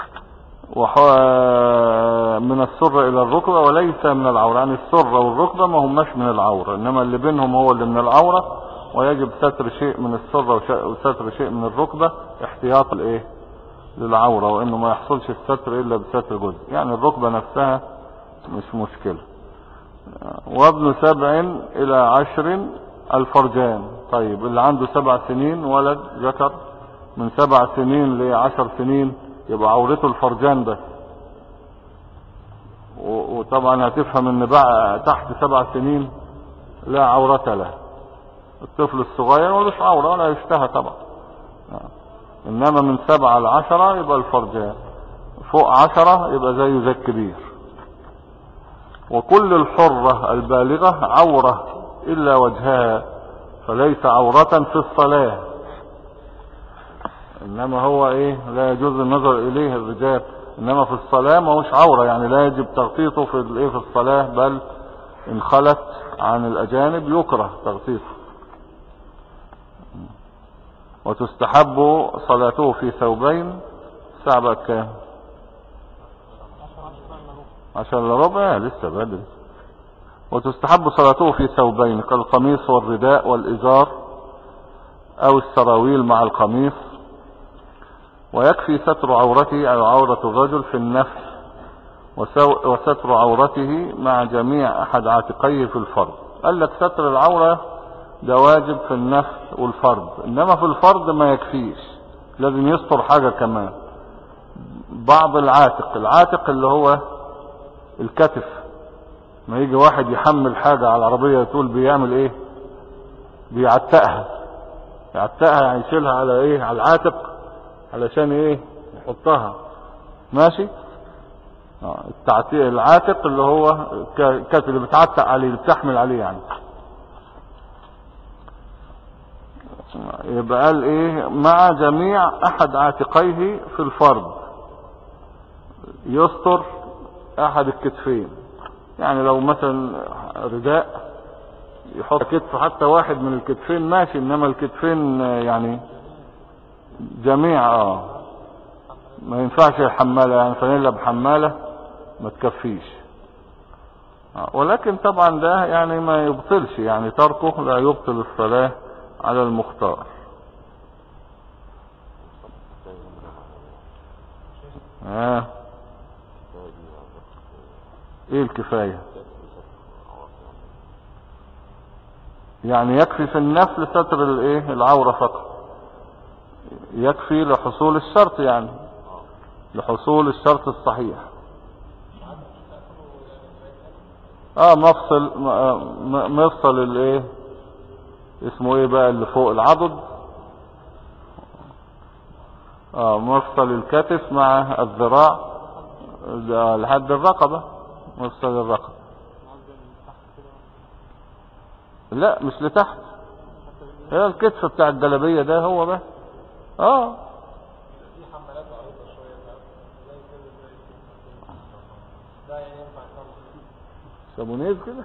A: من السرة الى الركبة وليس من العورة. يعني السرة والركبة ما هماش من العورة، انما اللي بينهم هو اللي من العورة، ويجب ستر شيء من السرة وستر شيء من الركبة احتياط للعورة، وانه ما يحصلش الستر الا بستر جزء. يعني الركبة نفسها مش مشكلة. وابن 7 إلى 10 الفرجان. طيب اللي عنده 7 سنين ولد ذكر من 7 سنين ل10 سنين يبقى عورته الفرجان بس. وطبعا هتفهم ان بقى تحت 7 سنين لا عورة له. الطفل الصغير ملوش عورة ولا يشتهى طبعا. انما من 7 ل10 يبقى الفرجان، فوق 10 يبقى زيه زي الكبير. وكل الحرة البالغة عورة الا وجهها فليس عورة في الصلاة. انما هو لا يجوز النظر اليه الرجال، انما في الصلاة ما هوش عورة، يعني لا يجب تغطيته في الصلاة، بل ان خلت عن الاجانب يكره تغطيته. وتستحب صلاته في ثوبين. الساعة بقى كام؟ 10 إلا ربع لسه بدري. وتستحب صلاته في ثوبين كالقميص والرداء والإزار أو السراويل مع القميص. ويكفي ستر عورته أو عورة الرجل في النفل، وستر عورته مع جميع أحد عاتقيه في الفرض. قال لك ستر العورة ده واجب في النفل والفرض، انما في الفرض ما يكفيش، لازم يستر حاجة كمان. بعض العاتق اللي هو الكتف. ما يجي واحد يحمل حاجة على العربية تقول بيعمل بيعتقها يعني يشيلها على على العاتق علشان يحطها ماشي. العاتق اللي هو الكتف اللي بتعتق عليه اللي بتحمل عليه يعني. يبقى قال مع جميع احد عاتقيه في الفرض يستر احد الكتفين. يعني لو مثلا رداء يحط كتف حتى واحد من الكتفين ماشي، انما الكتفين يعني جميع ما ينفعش الحمالة، يعني فانيلا بحمالة ما تكفيش. ولكن طبعا ده يعني ما يبطلش، يعني تركه لا يبطل الصلاة على المختار. ايه الكفاية؟ يعني يكفي في النفل ستر العورة فقط. يكفي لحصول الشرط يعني، لحصول الشرط الصحيح. مفصل الايه اسمه ايه بقى اللي فوق العضد، مفصل الكتف مع الذراع لحد الرقبة، مفصل الرقبة. لا مش لتحت، هي الكتف بتاع الجلابية ده هو بقى.
D: في حمالات عريضة شوية زي كده ده يعني ينفع
A: صابونيز كده.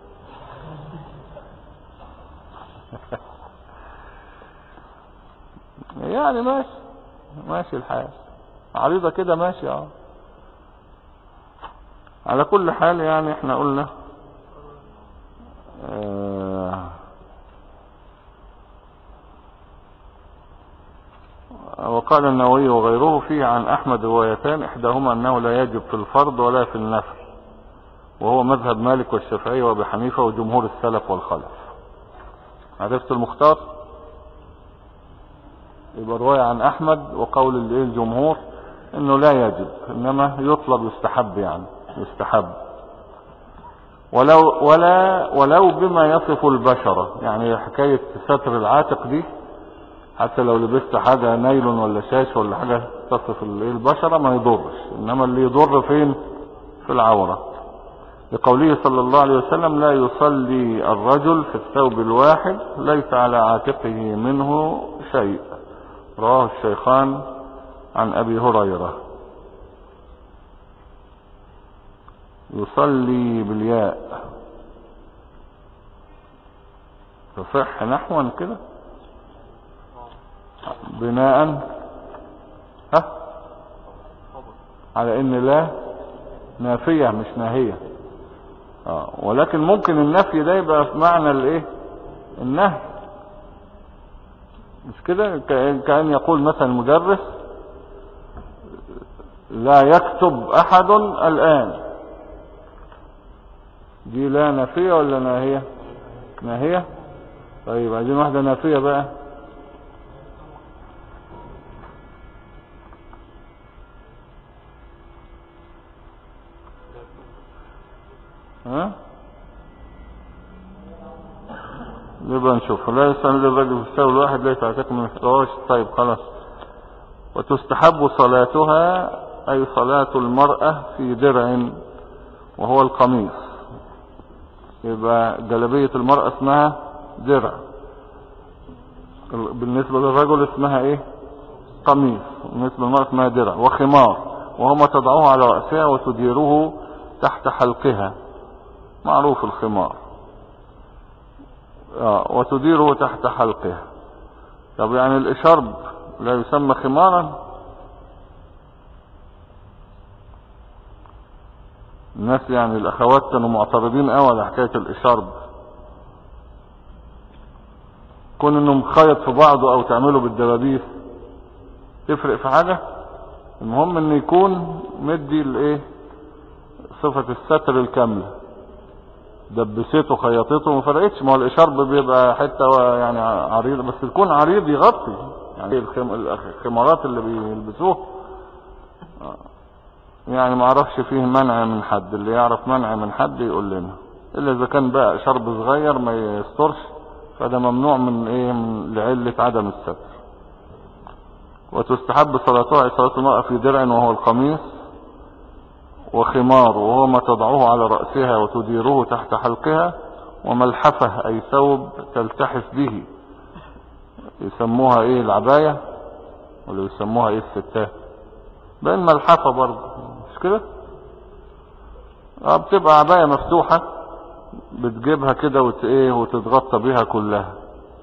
A: يعني ماشي الحال عريضة كده ماشي. على كل حال يعني احنا قلنا وقال النووي وغيره فيه عن أحمد روايتان، إحداهما أنه لا يجب في الفرض ولا في النفل، وهو مذهب مالك والشافعي وابي حنيفة وجمهور السلف والخلف. عرفت المختار؟ يبقى رواية عن أحمد وقول الجمهور أنه لا يجب، إنما يطلب يستحب، يعني يستحب ولو بما يصف البشرة. يعني حكاية ستر العاتق دي حتى لو لبست حاجة نايلون ولا شاش ولا حاجة تصف البشرة ما يضرش، إنما اللي يضر فين؟ في العورة. لقوله صلى الله عليه وسلم لا يصلي الرجل في الثوب الواحد ليس على عاتقه منه شيء، رواه الشيخان عن أبي هريرة. يصلي بالياء تصح نحوا كده بناء على ان لا نافية مش ناهية. ولكن ممكن النفي ده يبقى في معنى الايه النهي، مش كده؟ كأن يقول مثلا المدرس لا يكتب احد الان، دي لا نافية ولا ناهية؟ ناهية. طيب عايزين واحدة نافية بقى. نبقى نشوف. لا يستعمل الرجل في الثوب الواحد ليس عاتق من الفراش. طيب خلاص. وتستحب صلاتها أي صلاة المرأة في درع وهو القميص. يبقى جلبية المرأة اسمها درع، بالنسبة للرجل اسمها ايه؟ قميص. بالنسبة للمرأة اسمها درع. وخمار وهما تضعوه على رأسها وتديره تحت حلقها، معروف الخمار. وتديره تحت حلقها. طب يعني الاشارب لا يسمى خمارا؟ الناس يعني الاخوات كانوا معترضين على حكاية الاشارب، كون انه مخيط في بعضه او تعمله بالدبابيس تفرق في حاجة؟ المهم ان يكون مدي الايه صفة الستر الكاملة، دبسته خيطته ما فرقتش. ما هو الاشارب بيبقى حتة يعني عريض، بس يكون عريض يغطي يعني الخمارات اللي بيلبسوه. يعني ما اعرفش فيه منع من حد، اللي يعرف منع من حد يقول لنا. الا اذا كان بقى شرب صغير ما يسترش فده ممنوع من ايه لعلة عدم الستر. وتستحب صلاتها صلاة المرأة في درع وهو القميص، وخمار وهو ما تضعه على رأسها وتديره تحت حلقها، وملحفة اي ثوب تلتحف به، يسموها ايه العباية ولا يسموها ايه الستات؟ بين ملحفة برضه مش كده؟ بتبقى عباية مفتوحة بتجيبها كده وتتغطى بها كلها،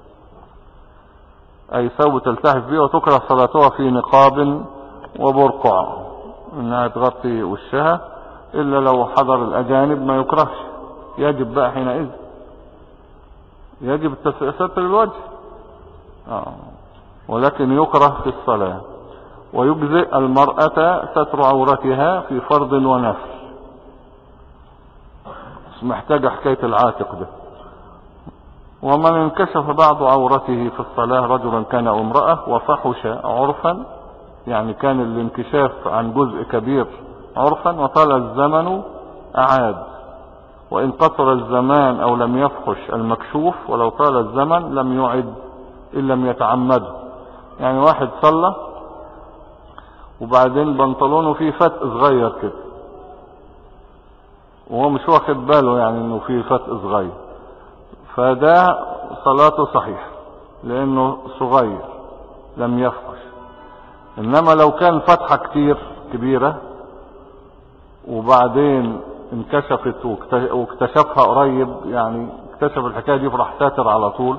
A: اي ثوب تلتحف به. وتكره صلاتها في نقاب وبرقع، انها تغطي وشها، الا لو حضر الاجانب ما يكرهش، يجب بقى حينئذ يجب ستر الوجه. ولكن يكره في الصلاة. ويجزئ المرأة ستر عورتها في فرض ونفل. مش محتاجة حكاية العاتق ده. ومن انكشف بعض عورته في الصلاة رجلا كان أو امرأة وفحش عرفا، يعني كان الانكشاف عن جزء كبير عرفا وطال الزمن أعاد، وإن قصر الزمان أو لم يفحش المكشوف ولو طال الزمن لم يعد إن لم يتعمده. يعني واحد صلى وبعدين بنطلونه فيه فتق صغير كده وهو مش واخد باله يعني انه فيه فتق صغير، فده صلاته صحيح لانه صغير لم يفحش. انما لو كان فتحة كتير كبيرة وبعدين انكشفت واكتشفها قريب، يعني اكتشف الحكاية دي فراح ساتر على طول،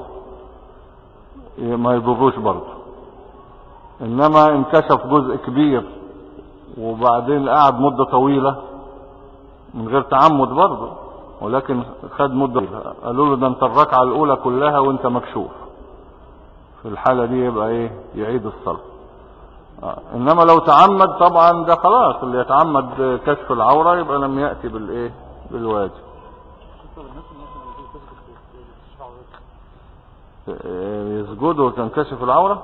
A: ما يضروش برضه. انما انكشف جزء كبير وبعدين قعد مدة طويلة من غير تعمد برضه، ولكن خد مدة طويلة، قالوا له ده انت الركعة الاولى كلها وانت مكشوف، في الحالة دي يبقى ايه؟ يعيد الصلاة. انما لو تعمد طبعا ده خلاص، اللي يتعمد كشف العورة يبقى لم يأتي بالايه؟ بالواجب. يسجدوا وتنكشف العورة،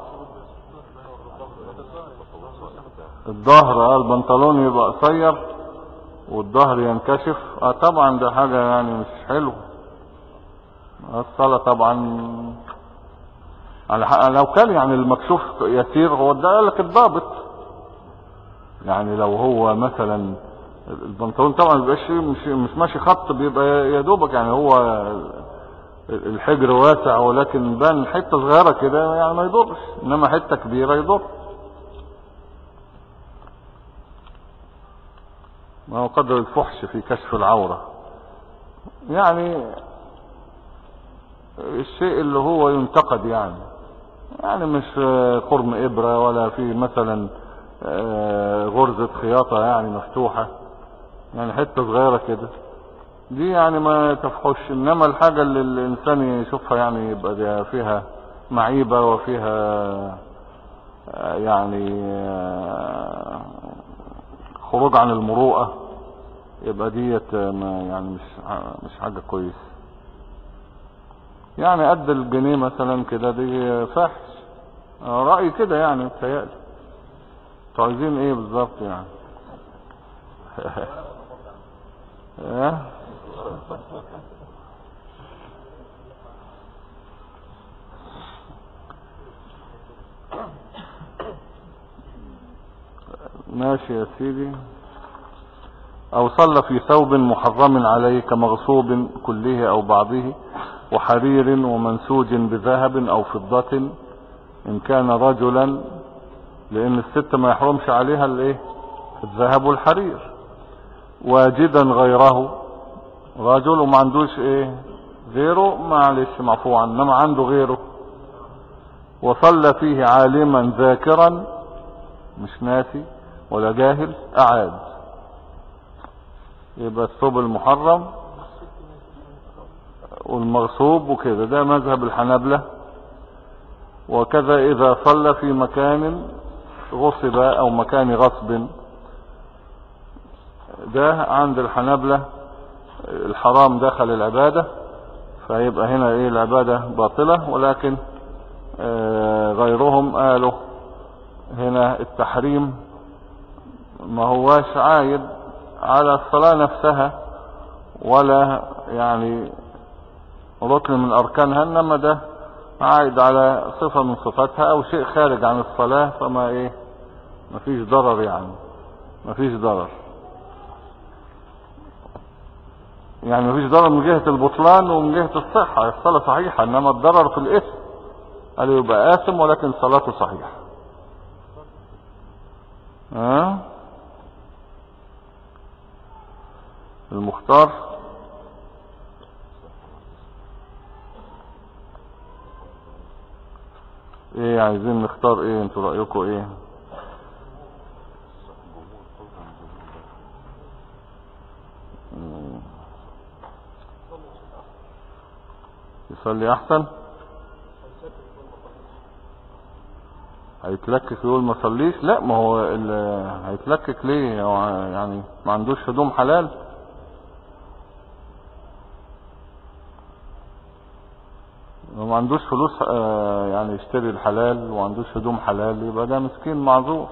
A: الظهر البنطلون يبقى قصير والظهر ينكشف، طبعا ده حاجة يعني مش حلو. الصلاة طبعا على لو كان يعني المكشوف يسير، هو ده قال لك الضابط، يعني لو هو مثلا البنطلون طبعا بيبقاش مش ماشي خط، بيبقى يا دوبك يعني هو الحجر واسع ولكن بان حتة صغيرة كده يعني ما يضرش، انما حتة كبيرة يضر. ما هو قدر الفحش في كشف العورة، يعني الشيء اللي هو ينتقد، يعني مش قرم إبرة ولا في مثلا غرزة خياطة يعني مفتوحة، يعني حتة صغيرة كده دي يعني ما تفحش. انما الحاجة اللي الانسان يشوفها يعني يبقى دي فيها معيبة وفيها يعني خروج عن المروءة، يبقى ديت يعني مش حاجة كويسة. يعني قد الجنيه مثلا كده دي فحش، رأيي كده يعني، متهيألي. انتوا عايزين ايه بالظبط يعني؟ ماشي يا سيدي. او صلى في ثوب محرم عليه كمغصوب كله او بعضه وحرير ومنسوج بذهب او فضة ان كان رجلا، لان الست ما يحرمش عليها الايه؟ الذهب والحرير. واجدا غيره، رجل وما عندوش ايه غيره، معلش معفو عنه، انما عنده غيره. وصلى فيه عالما ذاكرا، مش ناسي ولا جاهل، اعاد. يبقى الثوب المحرم والمغصوب وكده، ده مذهب الحنابلة. وكذا اذا صلى في مكان غصب او مكان غصب، ده عند الحنابلة الحرام دخل العبادة، فيبقى هنا ايه؟ العبادة باطلة. ولكن غيرهم قالوا هنا التحريم ما هواش عايد على الصلاة نفسها ولا يعني ركن من اركانها، انما ده عايد على صفة من صفاتها او شيء خارج عن الصلاة، فما ايه؟ مفيش ضرر، يعني مفيش ضرر، يعني مفيش ضرر من جهة البطلان ومن جهة الصحة، الصلاة صحيحة، انما الضرر في الاسم. قال يبقى آثم ولكن صلاته صحيحة. المختار ايه؟ عايزين نختار ايه؟ انتوا رأيكم ايه؟ يصلي احسن؟ هيتلكك يقول ما صليش؟ لا، ما هو هيتلكك ليه؟ يعني ما عندوش هدوم حلال. لو ما عندوش فلوس يعني يشتري الحلال وما عندوش هدوم حلال يبقى ده مسكين معذور.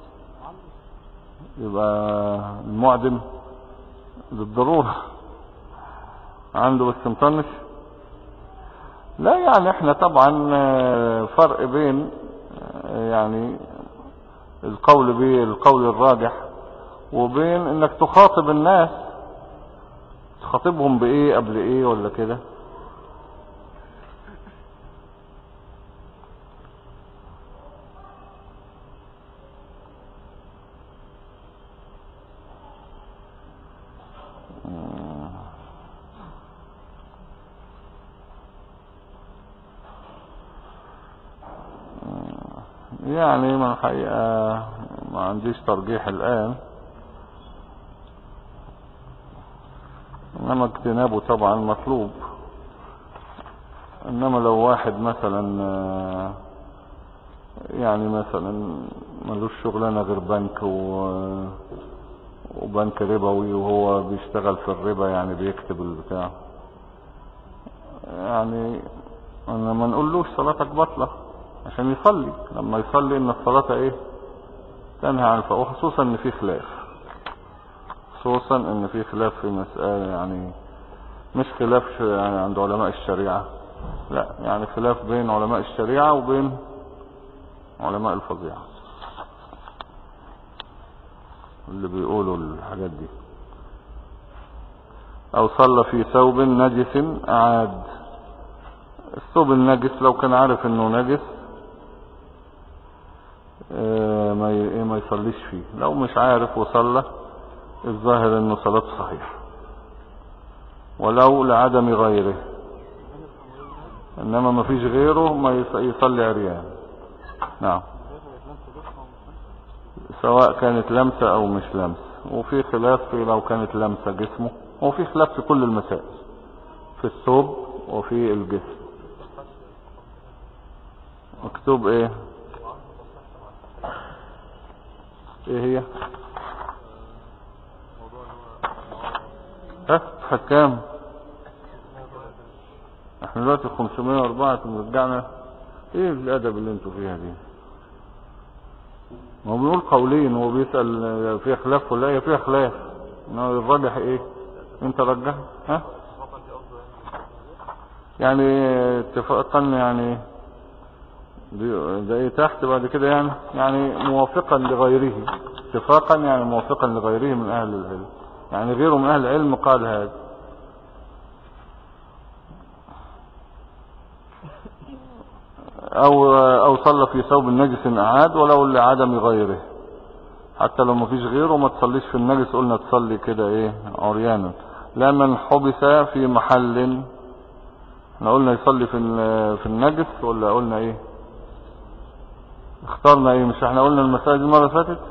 A: يبقى المعدم بالضرورة عنده بس مطنش. لا يعني احنا طبعا فرق بين يعني القول الراجح وبين انك تخاطب الناس، تخاطبهم بايه قبل ايه ولا كده. يعني من الحقيقة ما عنديش ترجيح الآن، إنما اجتنابه طبعا مطلوب. إنما لو واحد مثلا يعني مثلا ملوش شغلانة غير بنك وبنك ربوي وهو بيشتغل في الربا يعني بيكتب البتاع، يعني أنا ما نقولوش صلاتك بطلة عشان يصلي. لما يصلي ان الصلاة ايه تنهى عن الفقر، وخصوصا ان في خلاف، خصوصا ان في خلاف في مسألة يعني مش خلاف يعني عند علماء الشريعة، لا يعني خلاف بين علماء الشريعة وبين علماء الفظيعة اللي بيقولوا الحاجات دي. او صلى في ثوب نجس اعاد. الثوب النجس لو كان عارف انه نجس ما يصليش فيه. لو مش عارف وصلى الظاهر انه صلاته صحيح، ولو لعدم غيره. انما ما فيش غيره ما يصلي عريان. نعم، سواء كانت لمسة او مش لمسة. وفي خلاف في لو كانت لمسة جسمه، وفي خلاف في كل المسائل، في الثوب وفي الجسم. مكتوب ايه هي كام؟ احنا دلوقتي 504 رجعنا. ايه الادب اللي انتوا فيها دي؟ ما هو بيقول قولين وهو بيسأل فيها خلاف ولا هي فيها خلاف، انه الراجح ايه؟ انت رجح يعني اتفاقا يعني ده ايه تحت بعد كده يعني موافقا لغيره. اتفاقا يعني موافقا لغيره من اهل العلم، يعني غيره من اهل العلم قال هذا. او صلى في ثوب نجس اعاد ولو لعدم غيره. حتى لو ما فيش غيره ما تصليش في النجس، قلنا تصلي كده ايه عريانا. لا من حبس في محل، احنا قلنا يصلي في النجس ولا قلنا ايه؟ اخترنا ايه؟ مش احنا قلنا المسائل دي المره اللي فاتت؟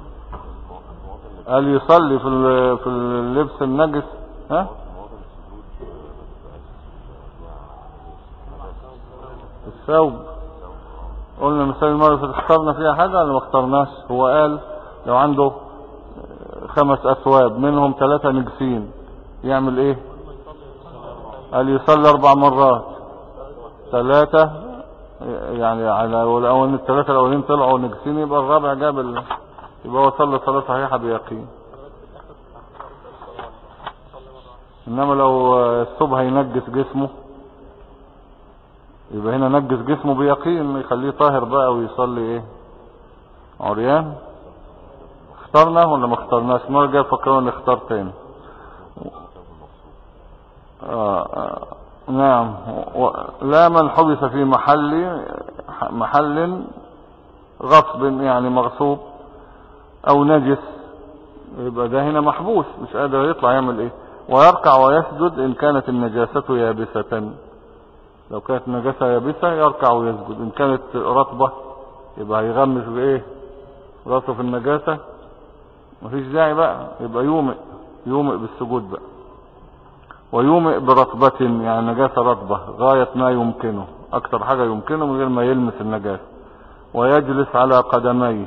A: قال يصلي في اللبس النجس. ها الثوب قلنا المسائل المره اللي فاتت اخترنا فيها حاجه ولا ما اخترناش؟ هو قال لو عنده 5 أثواب منهم 3 نجسين يعمل ايه؟ قال يصلي 4 مرات. 3 يعني على الاول ال3 الاولين طلعوا نجسين، يبقى الرابع جاب يبقى هو صلى صلاة صحيحة بيقين. انما لو الثوب هينجس جسمه يبقى هنا نجس جسمه بيقين، يخليه طاهر بقى ويصلي ايه عريان. اخترنا ولا ما اخترناش؟ المرة الجاية فكروا نختار تاني. نعم. لا من حبس في محل غصب يعني مغصوب او نجس، يبقى ده هنا محبوس مش قادر يطلع. يعمل ايه؟ ويركع ويسجد ان كانت النجاسة يابسة. لو كانت النجاسة يابسة يركع ويسجد. ان كانت رطبة يبقى هيغمس بايه؟ راسه في النجاسة، مفيش داعي بقى، يبقى يومئ بالسجود بقى. ويومئ برطبة يعني نجاسة رطبة غاية ما يمكنه، اكتر حاجة يمكنه من غير ما يلمس النجاسة. ويجلس على قدميه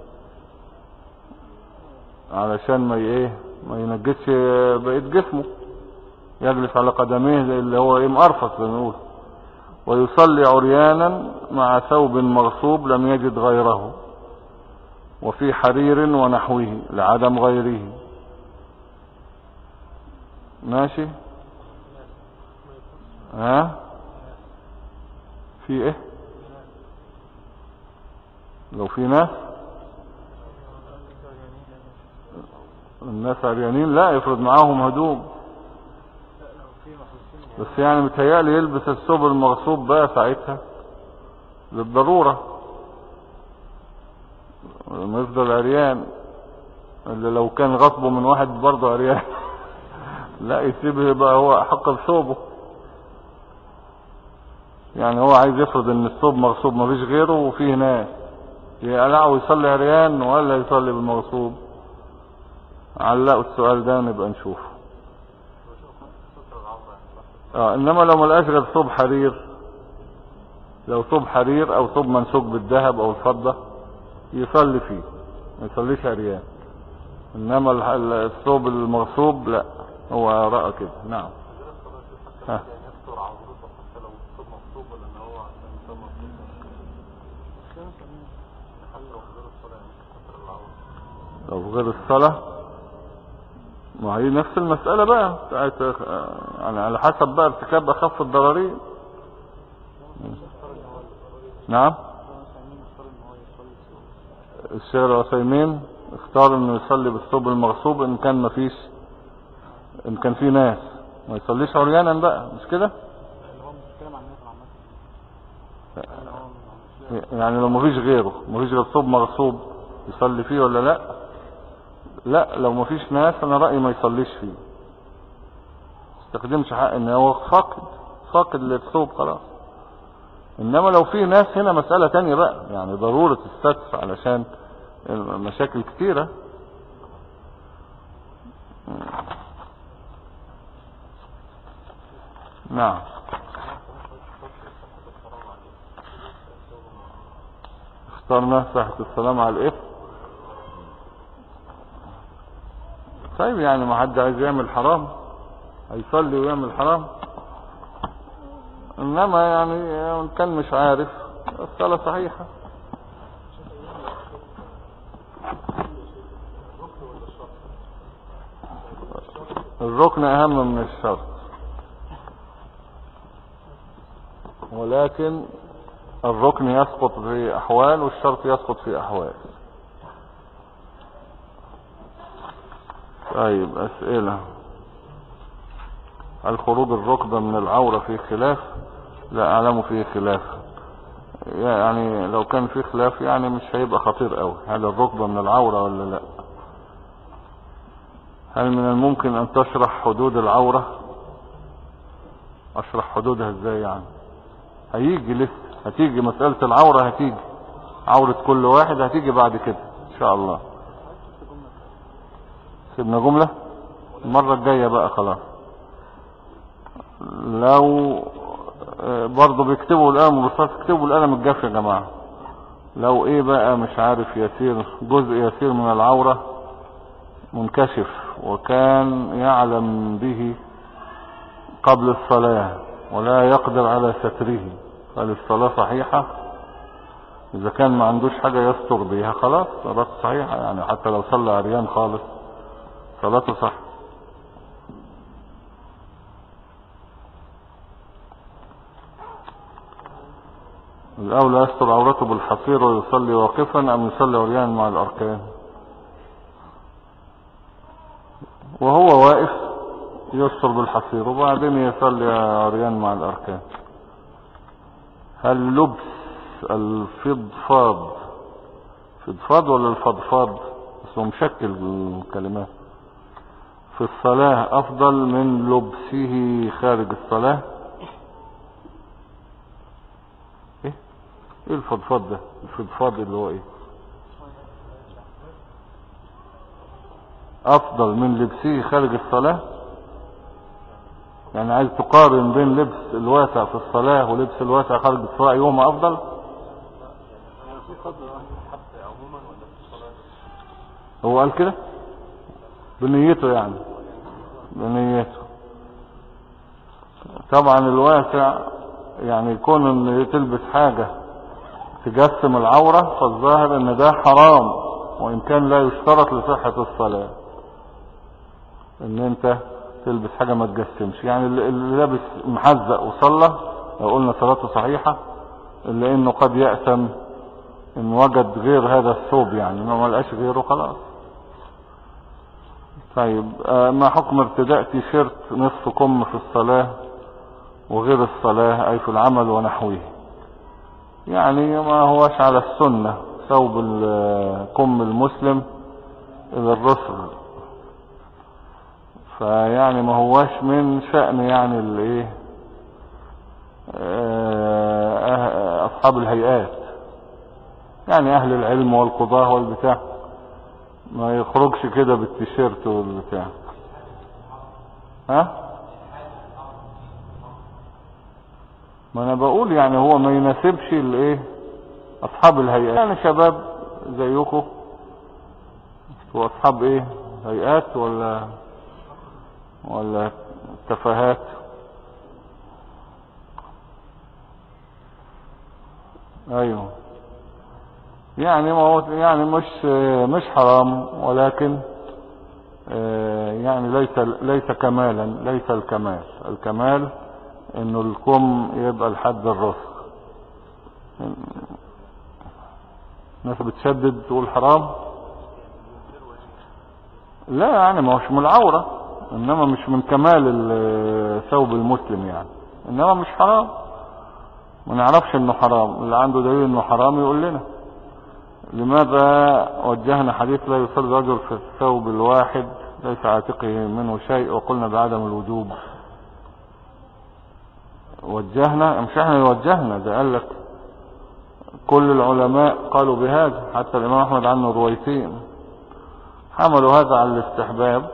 A: علشان ما ينجسش بقية جسمه. يجلس على قدميه اللي هو مقرفص زي ما نقول. ويصلي عريانا مع ثوب مغصوب لم يجد غيره، وفي حرير ونحوه لعدم غيره. ماشي. ها في ايه؟ لو في ناس، الناس عريانين لا يفرض معاهم هدوم، بس يعني متهيألي يلبس الثوب المغصوب بقى ساعتها للضرورة، لما يفضل عريان. اللي لو كان غصبه من واحد برضه عريان لا يسيبه بقى، هو أحق بثوبه. يعني هو عايز يفرض ان الثوب مغصوب مفيش غيره وفيه ناس، يقلعه ويصلي عريان ولا يصلي بالمغصوب؟ علقوا السؤال ده نبقى نشوفه. انما لو ملقاش غير ثوب حرير، لو ثوب حرير او ثوب منسوج بالذهب او الفضة يصلي فيه، ما يصليش عريان. انما الثوب المغصوب لا، هو رأى كده. نعم. ها. لو غير الصلاة، ما هي نفس المسألة بقى، يعني على حسب بقى ارتكاب أخف الضررين. نعم. الشيخ العثيمين اختار انه يصلي بالثوب المغصوب ان كان مفيش، ان كان في ناس، ما يصليش عريانا بقى، مش كده؟ يعني لو مفيش غيره، مفيش غير ثوب مغصوب يصلي فيه ولا لا؟ لا، لو مفيش ناس انا رأيي ما يصليش فيه، استخدمش حق ان هو فاقد للثوب خلاص. انما لو في ناس هنا مسألة تانية بقى، يعني ضرورة الستر علشان مشاكل كتيرة. نعم. اخترنا صحة السلام على الإثم. طيب يعني ما حد عايز يعمل حرام، هيصلي ويعمل حرام. انما يعني ان كان مش عارف الصلاة صحيحة. الركن اهم من الشرط، ولكن الركن يسقط في احوال والشرط يسقط في احوال. طيب اسئلة. هل خروج الركبة من العورة فيه خلاف؟ لا اعلم فيه خلاف، يعني لو كان فيه خلاف يعني مش هيبقى خطير قوي، هل الركبة من العورة ولا لا. هل من الممكن ان تشرح حدود العورة؟ اشرح حدودها ازاي يعني؟ هيجي لسه، هتيجي مسألة العورة، هتيجي عورة كل واحد هتيجي بعد كده ان شاء الله. سيبنا جملة المرة الجاية بقى خلاص. لو برضو بيكتبوا القلم بالرصاص، اكتبوا القلم الجاف يا جماعة. لو ايه بقى مش عارف، يسير جزء يسير من العورة منكشف وكان يعلم به قبل الصلاة ولا يقدر على ستره، فالصلاة صحيحة. اذا كان ما عندوش حاجة يستر بيها خلاص صلاته صحيحة، يعني حتى لو صلى عريان خالص صلاته صح. الأولى يستر عورته بالحصير ويصلي واقفا أم يصلي عريان مع الأركان؟ وهو واقف يستر بالحصير وبعدين يصلي عريان مع الأركان. هل لبس الفضفاض، فضفاض ولا الفضفاض اسمه مشكل الكلمات، في الصلاة أفضل من لبسه خارج الصلاة؟ ايه الفضفاض ده؟ الفضفاض اللي هو ايه؟ افضل من لبسه خارج الصلاة؟ يعني عايز تقارن بين لبس الواسع في الصلاة ولبس الواسع خارج الصلاة، ايهما افضل؟ هو قال كده بنيته، يعني بنيته. طبعا الواسع يعني يكون ان تلبس حاجة تجسم العورة، فالظاهر ان ده حرام، وان كان لا يشترط لصحة الصلاة ان انت تلبس حاجة ما تجسمش. يعني اللي لابس محزق وصلى لو قلنا صلاته صحيحة، الا انه قد يأثم ان وجد غير هذا الثوب، يعني ما لقاش غيره خلاص. طيب ما حكم ارتداء تيشيرت نصف كم في الصلاة وغير الصلاة، اي في العمل ونحوه؟ يعني ما هوش على السنة ثوب الكم المسلم الى الرسل، فيعني ما هوش من شأن يعني الايه اصحاب الهيئات، يعني اهل العلم والقضاء والبتاع ما يخرجش كده بالتيشيرت والبتاع. ها ما انا بقول يعني هو ما يناسبش الايه اصحاب الهيئات، يعني شباب زيكم واصحاب ايه هيئات ولا تفاهات. ايوه يعني ما هو يعني مش حرام، ولكن يعني ليس كمالا، ليس الكمال انه الكم يبقى لحد الرسغ. الناس بتشدد تقول حرام، لا يعني ما هوش من العورة، انما مش من كمال ثوب المسلم يعني، انما مش حرام. ما نعرفش انه حرام، اللي عنده دليل انه حرام يقول لنا. لماذا وجهنا حديث لا يصلي رجل في الثوب الواحد ليس عاتقه منه شيء وقلنا بعدم الوجوب؟ وجهنا مش احنا اللي وجهنا، ده قال لك كل العلماء قالوا بهذا، حتى الامام احمد عنه روايتين حملوا هذا على الاستحباب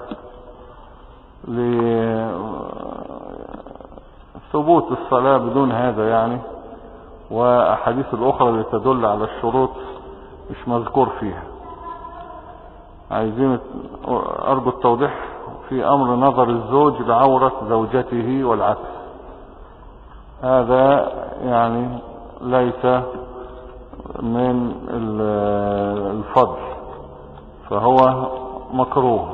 A: لثبوت الصلاة بدون هذا يعني، واحاديث الاخرى اللي تدل على الشروط مش مذكور فيها. عايزين ارجو التوضيح في امر نظر الزوج لعورة زوجته والعكس، هذا يعني ليس من الفضل، فهو مكروه،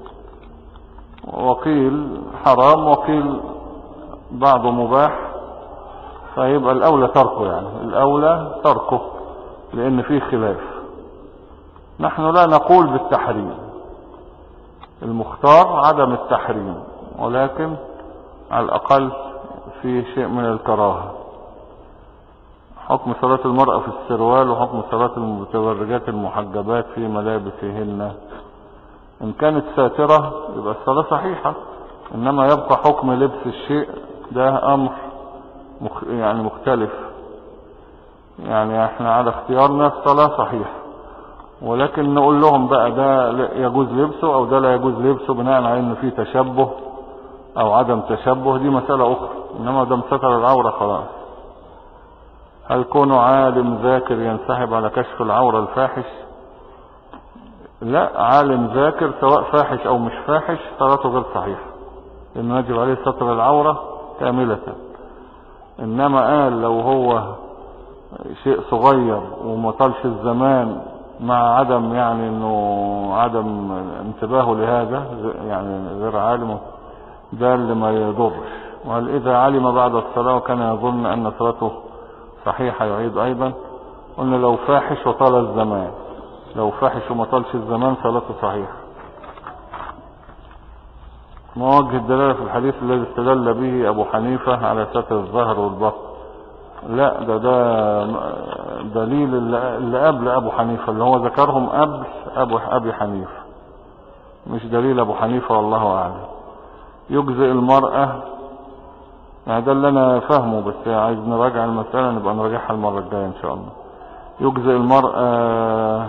A: وقيل حرام وقيل بعضه مباح، فيبقى الاولى تركه، يعني الاولى تركه لان فيه خلاف. نحن لا نقول بالتحريم، المختار عدم التحريم، ولكن على الاقل في شيء من الكراهة. حكم صلاة المرأة في السروال وحكم صلاة المتبرجات المحجبات في ملابسهن. ان كانت ساترة يبقى الصلاة صحيحة، انما يبقى حكم لبس الشيء ده امر يعني مختلف. يعني احنا على اختيارنا الصلاة صحيحة، ولكن نقول لهم بقى ده يجوز لبسه او ده لا يجوز لبسه بناء على ان فيه تشبه او عدم تشبه، دي مسألة اخرى. انما ده ستر العورة خلاص. هل كونه عالم ذاكر ينسحب على كشف العورة الفاحش؟ لا، عالم ذاكر سواء فاحش او مش فاحش صلاته غير صحيحة، لانه يجب عليه ستر العورة كاملة. انما قال لو هو شيء صغير وما طالش الزمان مع عدم يعني انه عدم انتباهه لهذا، يعني غير عالم، ده اللي ما يضرش. وهل اذا علم بعد الصلاة وكان يظن ان صلاته صحيحة يعيد ايضا؟ قلنا لو فاحش وطال الزمان، لو فاحش وما طالش الزمان صلاته صحيحة. ما وجه الدلالة في الحديث الذي استدل به ابو حنيفة على ستر الظهر والبطن؟ لا، ده دليل اللي قبل ابو حنيفة، اللي هو ذكرهم قبل ابي حنيفة، مش دليل ابو حنيفة والله اعلم. يجزئ المرأة، يعني ده اللي انا فاهمه، بس عايز نراجع المسألة، نبقى نراجعها المرة الجاية ان شاء الله. يجزئ المرأة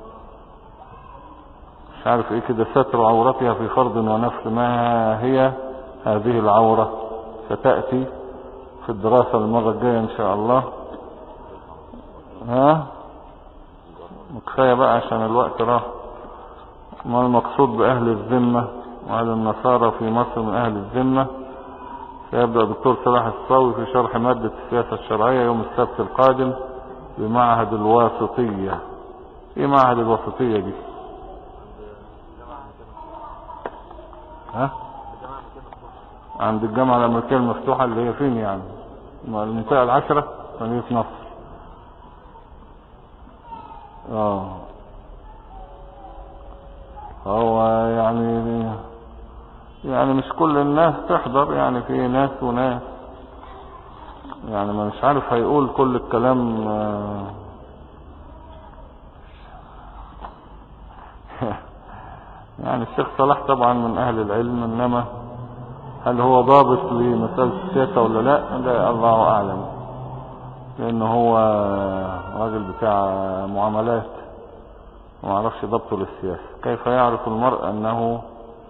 A: مش عارف ايه كده ستر عورتها في فرض ونفل، ما هي هذه العورة؟ ستأتي في الدراسة المرة الجاية ان شاء الله. ها كفاية بقى عشان الوقت راح. ما المقصود بأهل الذمة؟ وهل النصارى في مصر من أهل الذمة؟ سيبدأ الدكتور صلاح الصاوي في شرح مادة السياسة الشرعية يوم السبت القادم بمعهد الواسطية. ايه معهد الواسطية دي؟ ها؟ عند الجامعة الأمريكية المفتوحة اللي هي فين يعني؟ المنطقة العشرة مدينة نصر. هو يعني مش كل الناس تحضر، يعني في ناس وناس، يعني ما مش عارف هيقول كل الكلام. يعني الشيخ صلاح طبعا من اهل العلم، انما هل هو ضابط لمسألة السياسة ولا لا؟ لا، الله اعلم، لانه هو راجل بتاع معاملات وما عرفش ضبطه للسياسة. كيف يعرف المرء انه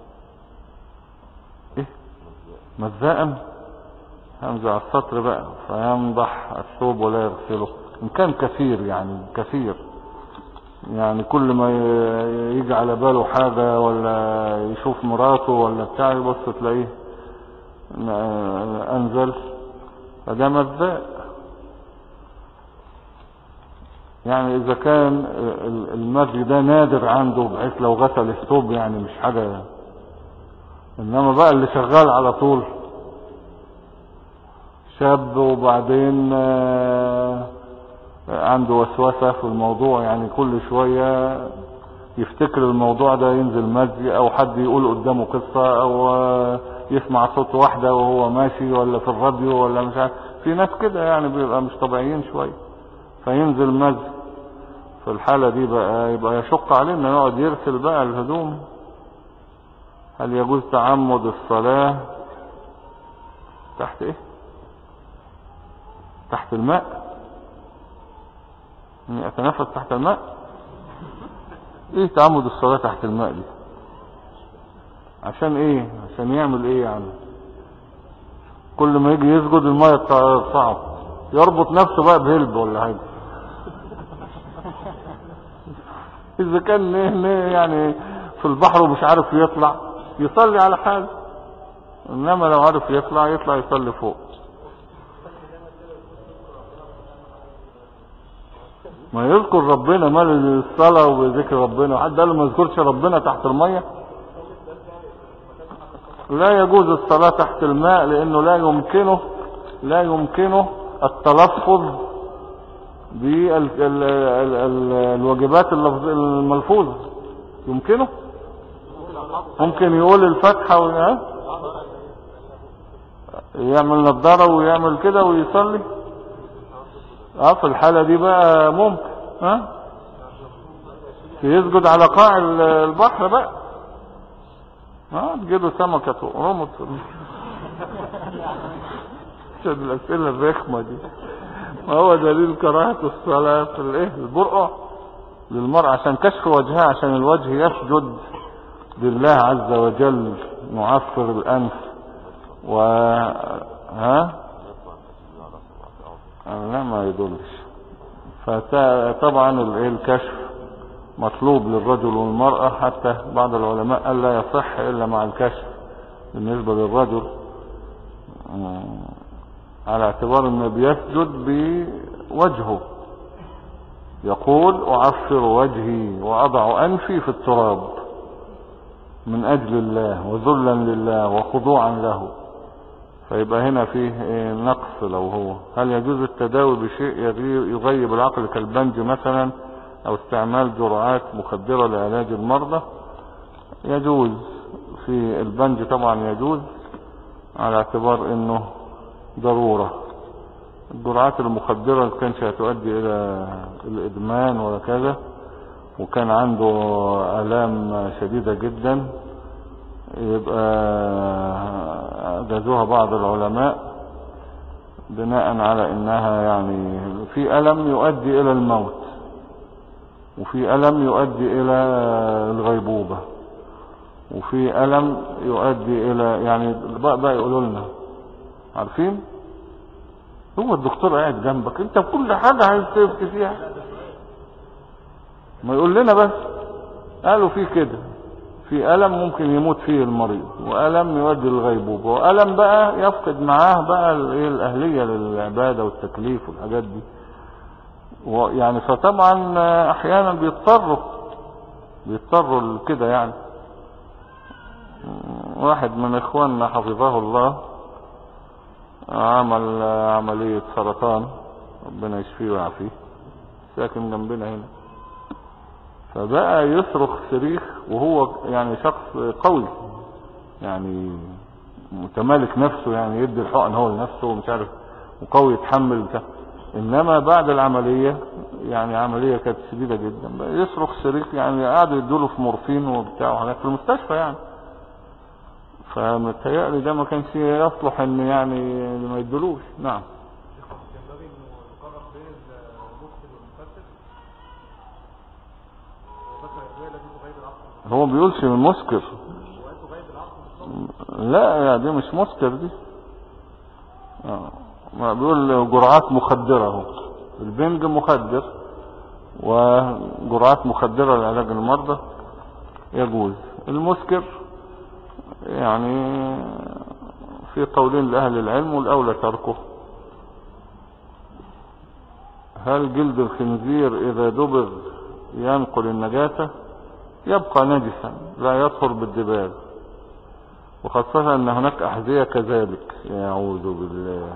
A: مزاء؟ همزة على السطر بقى. فينضح الثوب ولا يغسله ان كان كثير، يعني كثير، يعني كل ما يجي على باله حاجة ولا يشوف مراته ولا بتاع يبص تلاقيه انزل، فده مزاء. يعني اذا كان المزي ده نادر عنده بحيث لو غسل الثوب يعني مش حاجة، انما بقى اللي شغال على طول شاب وبعدين عنده وسوسة في الموضوع، يعني كل شوية يفتكر الموضوع ده ينزل مزي، او حد يقول قدامه قصة، او يسمع صوت واحدة وهو ماشي ولا في الراديو ولا مش عارف. في ناس كده يعني بيبقى مش طبيعيين شوية فينزل مزي. في الحالة دي بقى يبقى يشق علينا يقعد يرسل بقى الهدوم. هل يجوز تعمد الصلاة تحت ايه؟ تحت الماء؟ اني اتنفس تحت الماء؟ ايه تعمد الصلاة تحت الماء دي؟ عشان ايه؟ عشان يعمل ايه يعني؟ كل ما يجي يسجد المية تصعب، يربط نفسه بقى بهلب ولا حاجة. اذا كان يعني في البحر ومش عارف يطلع يصلي على حاله، انما لو عارف يطلع يصلي فوق. ما يذكر ربنا، مال الصلاة وذكر ربنا. حد قال له ما يذكرش ربنا تحت المية؟ لا يجوز الصلاة تحت الماء، لانه لا يمكنه التلفظ بالواجبات الملفوظة. يمكنه؟ ممكن يقول الفاتحة يعمل نظارة ويعمل كده ويصلي. في الحالة دي بقى ممكن يسجد على قاع البحر بقى، تجيله سمكة رمط. الأسئلة الرخمة دي. ما هو دليل كراهة الصلاة في البرقع للمرأة عشان كشف وجهها، عشان الوجه يسجد لله عز وجل، معفر الأنف لا ما يدلش. فطبعا الكشف مطلوب للرجل والمرأة، حتى بعض العلماء قال لا يصح إلا مع الكشف بالنسبة للرجل، على اعتبار انه بيسجد بوجهه. يقول اعفر وجهي واضع انفي في التراب من اجل الله وذلا لله وخضوعا له. فيبقى هنا فيه نقص. لو هو هل يجوز التداوي بشيء يغيب العقل كالبنج مثلا، او استعمال جرعات مخدرة لعلاج المرضى؟ يجوز. في البنج طبعا يجوز على اعتبار انه ضرورة. الجرعات المخدرة ما كانش هتؤدي الى الادمان ولا كذا، وكان عنده آلام شديدة جدا، يبقى جازوها بعض العلماء بناء على انها يعني في ألم يؤدي الى الموت، وفي ألم يؤدي الى الغيبوبة، وفي ألم يؤدي الى يعني بقى يقولوا لنا عارفين. هو الدكتور قاعد جنبك انت بكل حاجة عايز تفتي فيها، ما يقول لنا بس. قالوا في كده، في ألم ممكن يموت فيه المريض، وألم يؤدي للغيبوبة، وألم بقى يفقد معاه بقى الأهلية للعبادة والتكليف والحاجات دي. يعني فطبعا أحيانا بيضطروا كده يعني. واحد من إخواننا حفظه الله عمل عملية سرطان، ربنا يشفيه ويعافيه، ساكن جنبنا هنا. فبقى يصرخ صريخ وهو يعني شخص قوي، يعني متمالك نفسه، يعني يدي الحقن هو لنفسه ومش عارف، وقوي يتحمل بتاع. انما بعد العملية، يعني عملية كانت شديدة جدا، بقى يصرخ صريخ، يعني قعدوا يدوله في مورفين وبتاع وحاجات في المستشفى يعني. فمتهيألي ده ما كانش يصلح ان يعني ما يدلوش. نعم.
C: ينبغي انه يفرق بين المفسد والمفسد، وذكر الادويه التي تغيب العقل.
A: هو بيقولش من مسكر.
C: وقال تغيب العقل.
A: لا دي مش مسكر دي. ما بيقول جرعات مخدرة. اهو البنج مخدر، وجرعات مخدرة لعلاج المرضى يجوز. المسكر يعني في قولين لأهل العلم، والأولى تركه. هل جلد الخنزير إذا دبغ ينقل النجاسة؟ يبقى نجسا لا يطهر بالدباغ، وخاصة أن هناك أحذية كذلك. يعوذ بالله.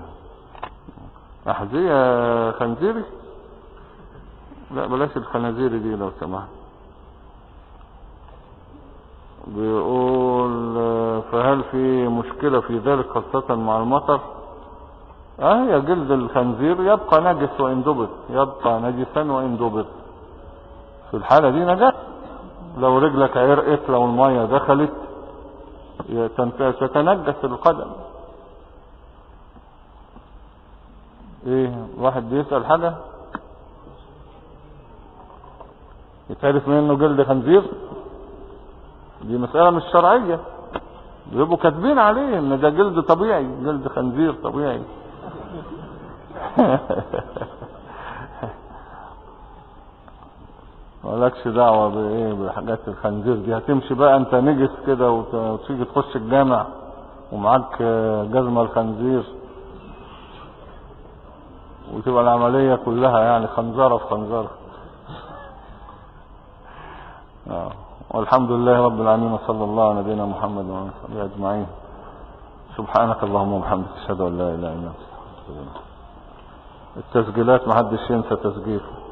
A: أحذية خنزيري؟ لا بلاش الخنازير دي لو سمحت. بيقول فهل في مشكلة في ذلك خاصة مع المطر؟ يا جلد الخنزير يبقى نجس وإن دبغ، يبقى نجسا وإن دبغ. في الحالة دي نجس. لو رجلك عرقت، لو المية دخلت تتنجس القدم. ايه واحد بيسأل حاجة يتعرف منه جلد خنزير؟ دي مسألة مش شرعية، بيبقوا كاتبين عليه ان ده جلد طبيعي، جلد خنزير طبيعي. مالكش دعوة بايه بحاجات الخنزير دي. هتمشي بقى انت نجس كده وتيجي تخش الجامع ومعاك جزمة الخنزير، وتبقى العملية كلها يعني خنزرة في خنزرة. والحمد لله رب العالمين، وصلى الله على نبينا محمد وعلى اله اجمعين. سبحانك اللهم وبحمدك، اشهد ان لا اله الا انت. التسجيلات محدش ينسى تسجيل.